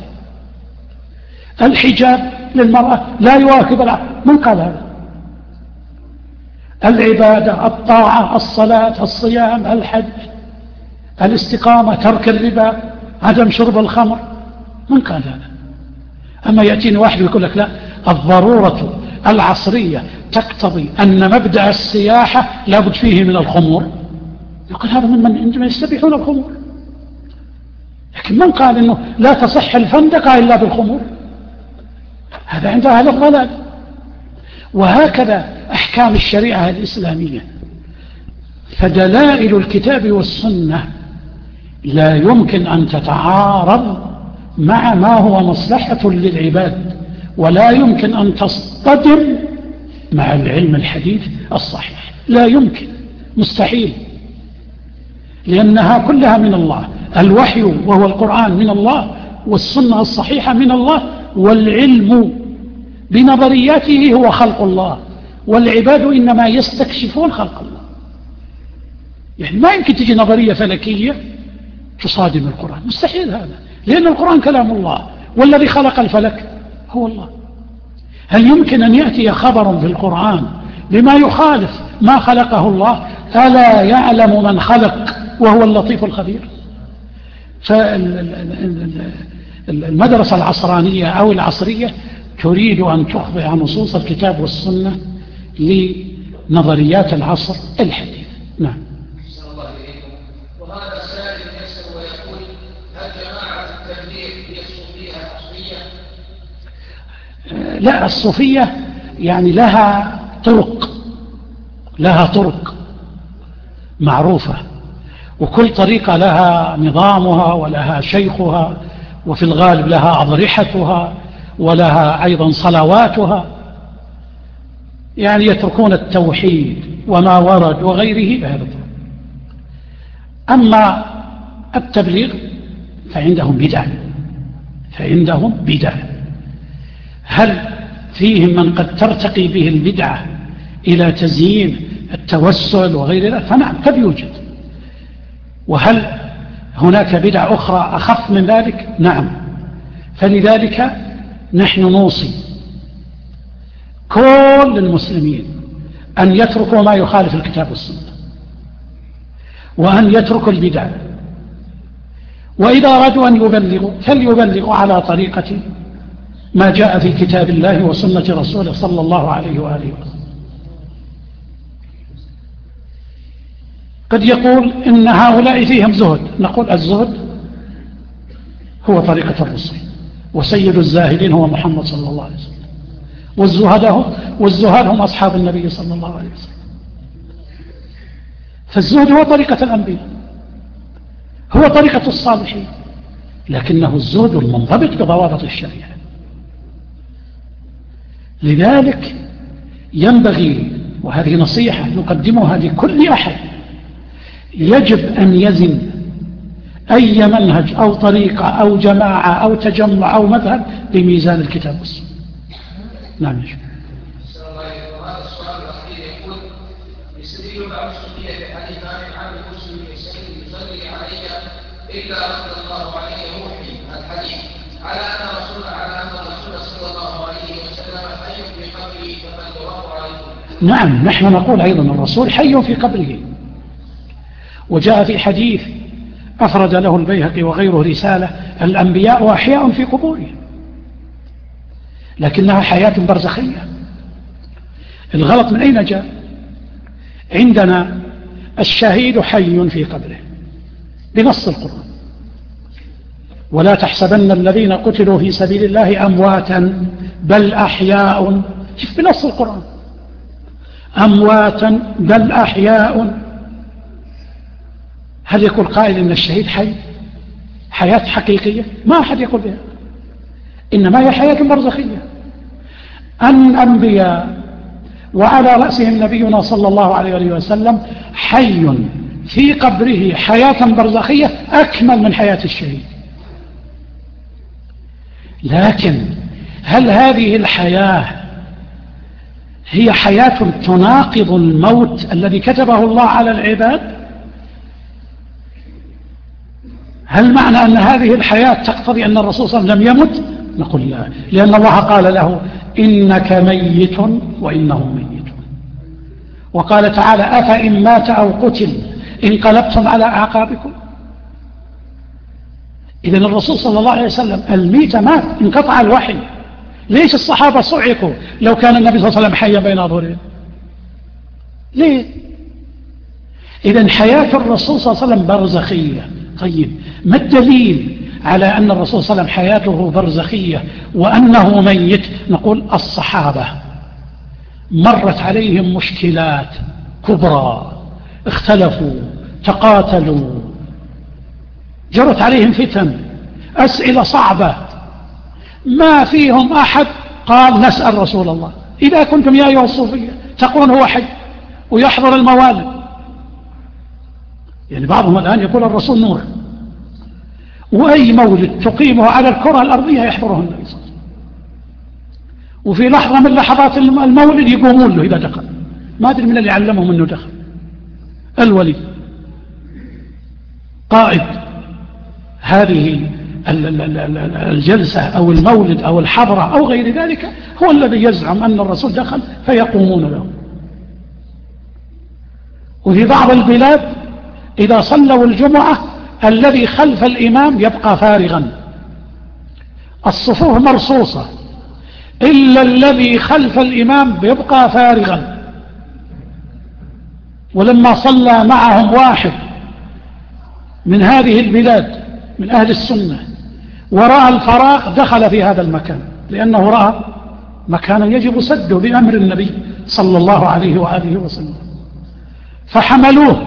الحجاب للمرأة لا يواكب العصر. من قال هذا؟ العبادة، الطاعة، الصلاة، الصيام، الحج، الاستقامة، ترك الربا، عدم شرب الخمر، من قال هذا؟ أما يأتيني واحد يقول لك لا، الضرورة العصرية تقتضي أن مبدأ السياحة لابد فيه من الخمور، يقول هذا من يستبيحون الخمور. لكن من قال أنه لا تصح الفندقة إلا بالخمور؟ هذا عند أهل الضلال. وهكذا أحكام الشريعة الإسلامية، فدلائل الكتاب والسنة لا يمكن أن تتعارض مع ما هو مصلحة للعباد، ولا يمكن أن تصطدم مع العلم الحديث الصحيح، لا يمكن، مستحيل، لأنها كلها من الله. الوحي وهو القرآن من الله، والسنة الصحيحة من الله، والعلم بنظرياته هو خلق الله، والعباد إنما يستكشفون خلق الله. يعني ما يمكن تجي نظرية فلكية تصادم القرآن، مستحيل هذا، لأن القرآن كلام الله، والذي خلق الفلك هو الله. هل يمكن أن يأتي خبر في القرآن بما يخالف ما خلقه الله؟ ألا يعلم من خلق وهو اللطيف الخبير؟ فالمدرسة العصرانية أو العصرية تريد أن تخضع نصوص الكتاب والسنة لنظريات العصر الحديث. نعم. وهذا سائل يسأل ويقول هل جماعة التبليغ هي الصوفية الأصلية؟ لا، الصوفية يعني لها طرق معروفة، وكل طريقة لها نظامها ولها شيخها، وفي الغالب لها أضرحتها ولها أيضا صلواتها، يعني يتركون التوحيد وما ورد وغيره بهذا الطريق. أما التبليغ فعندهم بدع. هل فيهم من قد ترتقي به البدعة إلى تزيين التوسل وغير ذلك؟ فنعم قد يوجد. وهل هناك بدع أخرى أخف من ذلك؟ نعم. فلذلك نحن نوصي كل المسلمين أن يتركوا ما يخالف الكتاب والسنة، وأن يتركوا البدع، وإذا أرادوا أن يبلغوا فليبلغوا على طريقة ما جاء في كتاب الله وسنة رسوله صلى الله عليه وآله وسلم. قد يقول إن هؤلاء فيهم زهد، نقول الزهد هو طريقة الرسل، وسيد الزاهدين هو محمد صلى الله عليه وسلم، والزهاد هم أصحاب النبي صلى الله عليه وسلم. فالزهد هو طريقة الأنبياء، هو طريقة الصالحين، لكنه الزهد المنضبط بضوابط الشريعة. لذلك ينبغي، وهذه نصيحة نقدمها لكل أحد، يجب أن يزن أي منهج أو طريقة أو جماعة أو تجمع أو مذهب بميزان الكتاب والسنة. نعم يا شيخ. هذا السؤال الأخير يقول: يستدل بعض الصوفية بحديث عن المسلم يصلي علي إلا رد الله عليه روحي، الحديث على أن الرسول صلى الله عليه وسلم حي في قبره كمن يراه عليه. نعم، نحن نقول أيضا الرسول حي في قبره، وجاء في حديث أفرد له البيهقي وغيره رسالة: الأنبياء أحياء في قبورهم، لكنها حياة برزخية. الغلط من أين جاء؟ عندنا الشهيد حي في قبره بنص القرآن: ولا تحسبن الذين قتلوا في سبيل الله أمواتا بل أحياء، شوف بنص القرآن: أمواتا بل أحياء. هل يقول قائل إن الشهيد حي حياة حقيقية؟ ما أحد يقول بها، إنما هي حياة برزخية. الأنبياء وعلى رأسهم نبينا صلى الله عليه وسلم حي في قبره حياة برزخية أكمل من حياة الشهيد. لكن هل هذه الحياة هي حياة تناقض الموت الذي كتبه الله على العباد؟ هل معنى أن هذه الحياة تقتضي أن الرسول صلى الله عليه وسلم لم يمت؟ نقول لا، لأن الله قال له: إنك ميت وإنهم ميتون. وقال تعالى: أفإن مات أو قتل انقلبتم على أعقابكم. إذن الرسول صلى الله عليه وسلم الميت مات، انقطع الوحي. ليش الصحابة صعقوا لو كان النبي صلى الله عليه وسلم حيا بين أظهرهم؟ ليه؟ إذن حياة الرسول صلى الله عليه وسلم برزخية. طيب، ما الدليل على أن الرسول صلى الله عليه وسلم حياته برزخية وأنه ميت؟ نقول الصحابة مرت عليهم مشكلات كبرى، اختلفوا، تقاتلوا، جرت عليهم فتن، أسئلة صعبة، ما فيهم أحد قال نسأل رسول الله. إذا كنتم يا أيها الصوفية تقولون هو حي ويحضر الموالد، يعني بعضهم الآن يقول الرسول نور، وأي مولد تقيمه على الكرة الأرضية يحضره النبي صلى الله عليه وسلم، وفي لحظة من لحظات المولد يقومون له إذا دخل. ما أدري من اللي علمهم أنه دخل، الولي قائد هذه الجلسة أو المولد أو الحضرة أو غير ذلك هو الذي يزعم أن الرسول دخل فيقومون له. وفي بعض البلاد إذا صلوا الجمعة الذي خلف الإمام يبقى فارغا، الصفوف مرصوصة إلا الذي خلف الإمام يبقى فارغا. ولما صلى معهم واحد من هذه البلاد من أهل السنة ورأى الفراغ دخل في هذا المكان، لأنه رأى مكانا يجب سده بأمر النبي صلى الله عليه وآله وسلم، فحملوه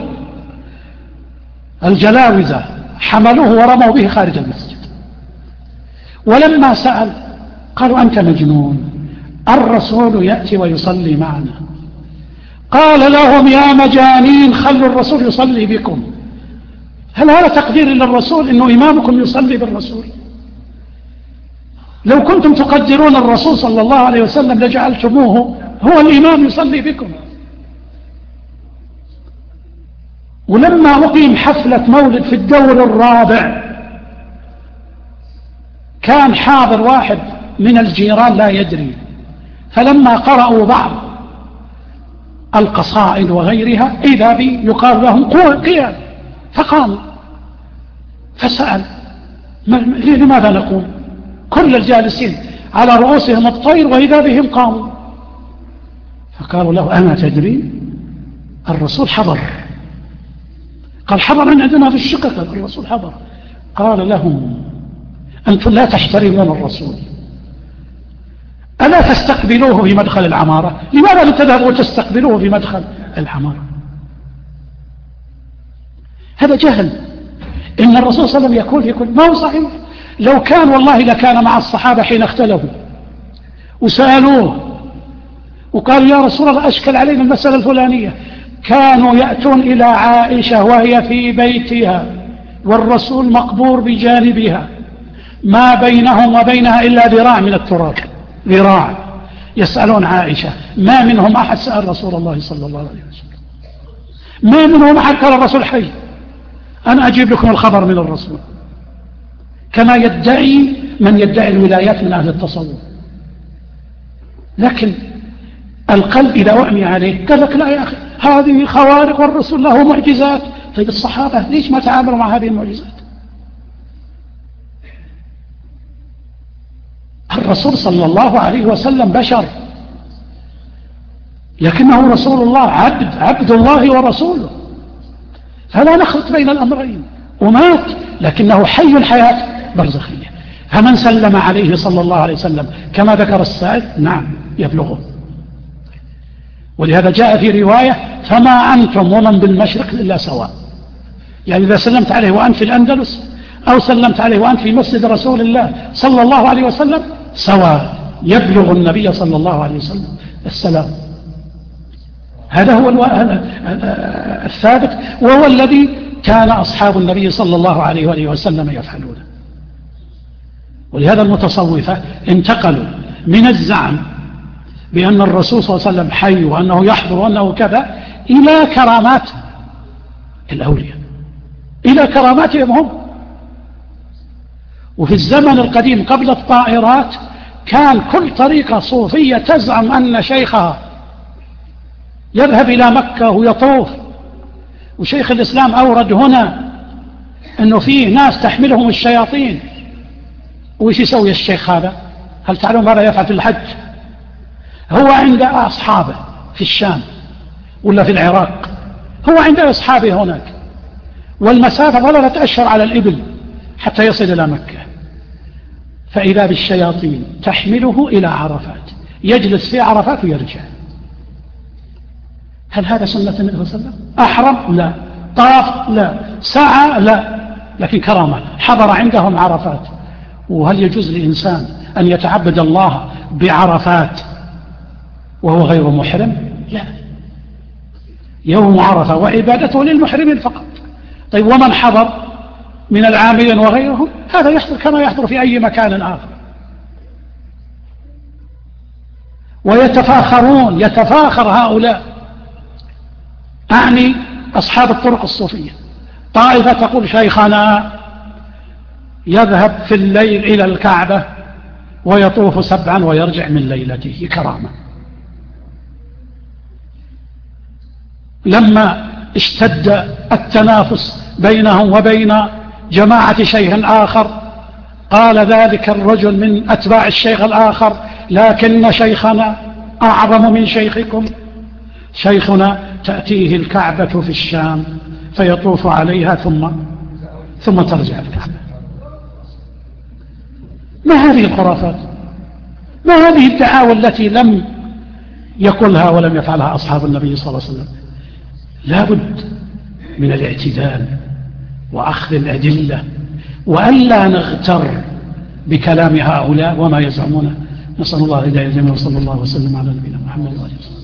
الجلاوزة، حملوه ورموا به خارج المسجد. ولما سأل قالوا: أنت مجنون، الرسول يأتي ويصلي معنا. قال لهم: يا مجانين، خلوا الرسول يصلي بكم. هل هذا تقدير للرسول إنه إمامكم يصلي بالرسول؟ لو كنتم تقدرون الرسول صلى الله عليه وسلم لجعلتموه هو الإمام يصلي بكم. ولما أقيم حفلة مولد في الدور الرابع كان حاضر واحد من الجيران لا يدري، فلما قرأوا بعض القصائد وغيرها إذا بي يقال لهم: قيام، فقام فسأل لماذا نقوم؟ كل الجالسين على رؤوسهم الطير وإذا بهم قاموا. فقالوا له أما تدري الرسول حضر؟ قال حضر عندنا في الشقة. قال الرسول حضر. قال لهم أنتم لا تحترمون الرسول، ألا تستقبلوه في مدخل العمارة؟ لماذا لا تذهبوا وتستقبلوه في مدخل العمارة؟ هذا جهل. إن الرسول صلى الله عليه وسلم يقول ما هو صحيح. لو كان والله لكان مع الصحابة حين اختلفوا وسألوه وقالوا يا رسول الله أشكل علينا المسألة الفلانية، كانوا يأتون إلى عائشة وهي في بيتها والرسول مقبور بجانبها، ما بينهم وبينها إلا ذراع من التراب، ذراع. يسألون عائشة ما منهم أحد سأل رسول الله صلى الله عليه وسلم، ما منهم أحد قال الرسول حي، أنا أجيب لكم الخبر من الرسول. كما يدعي من يدعي الولايات من أهل التصوف. لكن القلب إذا وأمي عليه قال لك لا يا أخي هذه خوارق والرسول له معجزات. طيب الصحابة ليش ما تعاملوا مع هذه المعجزات؟ الرسول صلى الله عليه وسلم بشر، لكنه رسول الله، عبد الله ورسوله، فلا نخلط بين الأمرين. ومات لكنه حي الحياة برزخية. فمن سلم عليه صلى الله عليه وسلم كما ذكر السائل نعم يبلغه. ولهذا جاء في رواية فما أنتم ومن بالمشرق إلا سواء. يعني إذا سلمت عليه وأنت في الأندلس أو سلمت عليه وأنت في مسجد رسول الله صلى الله عليه وسلم سواء، يبلغ النبي صلى الله عليه وسلم السلام. هذا هو الثابت، وهو الذي كان أصحاب النبي صلى الله عليه وآله وسلم يفعلونه. ولهذا المتصوفة انتقلوا من الزعم بأن الرسول صلى الله عليه وسلم حي وأنه يحضر وأنه كذا إلى كرامات الأولياء، إلى كراماتهم هم. وفي الزمن القديم قبل الطائرات كان كل طريقة صوفية تزعم أن شيخها يذهب إلى مكة ويطوف. وشيخ الإسلام أورد هنا أنه فيه ناس تحملهم الشياطين. وإيش يسوي الشيخ هذا؟ هل تعلمون ماذا يفعل في الحج؟ هو عند أصحابه في الشام ولا في العراق، هو عند أصحابه هناك، والمسافة 3 أشهر على الإبل حتى يصل إلى مكة. فإذا بالشياطين تحمله إلى عرفات، يجلس في عرفات ويرجع. هل هذا سنة النبي صلى الله عليه وسلم؟ أحرم؟ لا. طاف؟ لا. سعى؟ لا. لكن كرامة حضر عندهم عرفات. وهل يجوز لإنسان أن يتعبد الله بعرفات وهو غير محرم؟ لا. يوم عرفة وعبادته للمحرمين فقط. طيب ومن حضر من العاملين وغيرهم هذا يحضر كما يحضر في أي مكان آخر. ويتفاخرون، يتفاخر هؤلاء، أعني أصحاب الطرق الصوفية. طائفة تقول شيخنا يذهب في الليل إلى الكعبة ويطوف 7 ويرجع من ليلته كرامة. لما اشتد التنافس بينهم وبين جماعة شيخ آخر قال ذلك الرجل من أتباع الشيخ الآخر لكن شيخنا أعظم من شيخكم. شيخنا تأتيه الكعبة في الشام فيطوف عليها ثم ترجع الكعبة. ما هذه الخرافات؟ ما هذه الدعاوى التي لم يقلها ولم يفعلها أصحاب النبي صلى الله عليه وسلم؟ لا بد من الاعتدال وأخذ الأدلة وألا نغتر بكلام هؤلاء وما يزعمونه. نسأل الله الهداية الجميع وصلى الله وسلم على نبينا محمد وآله وسلم.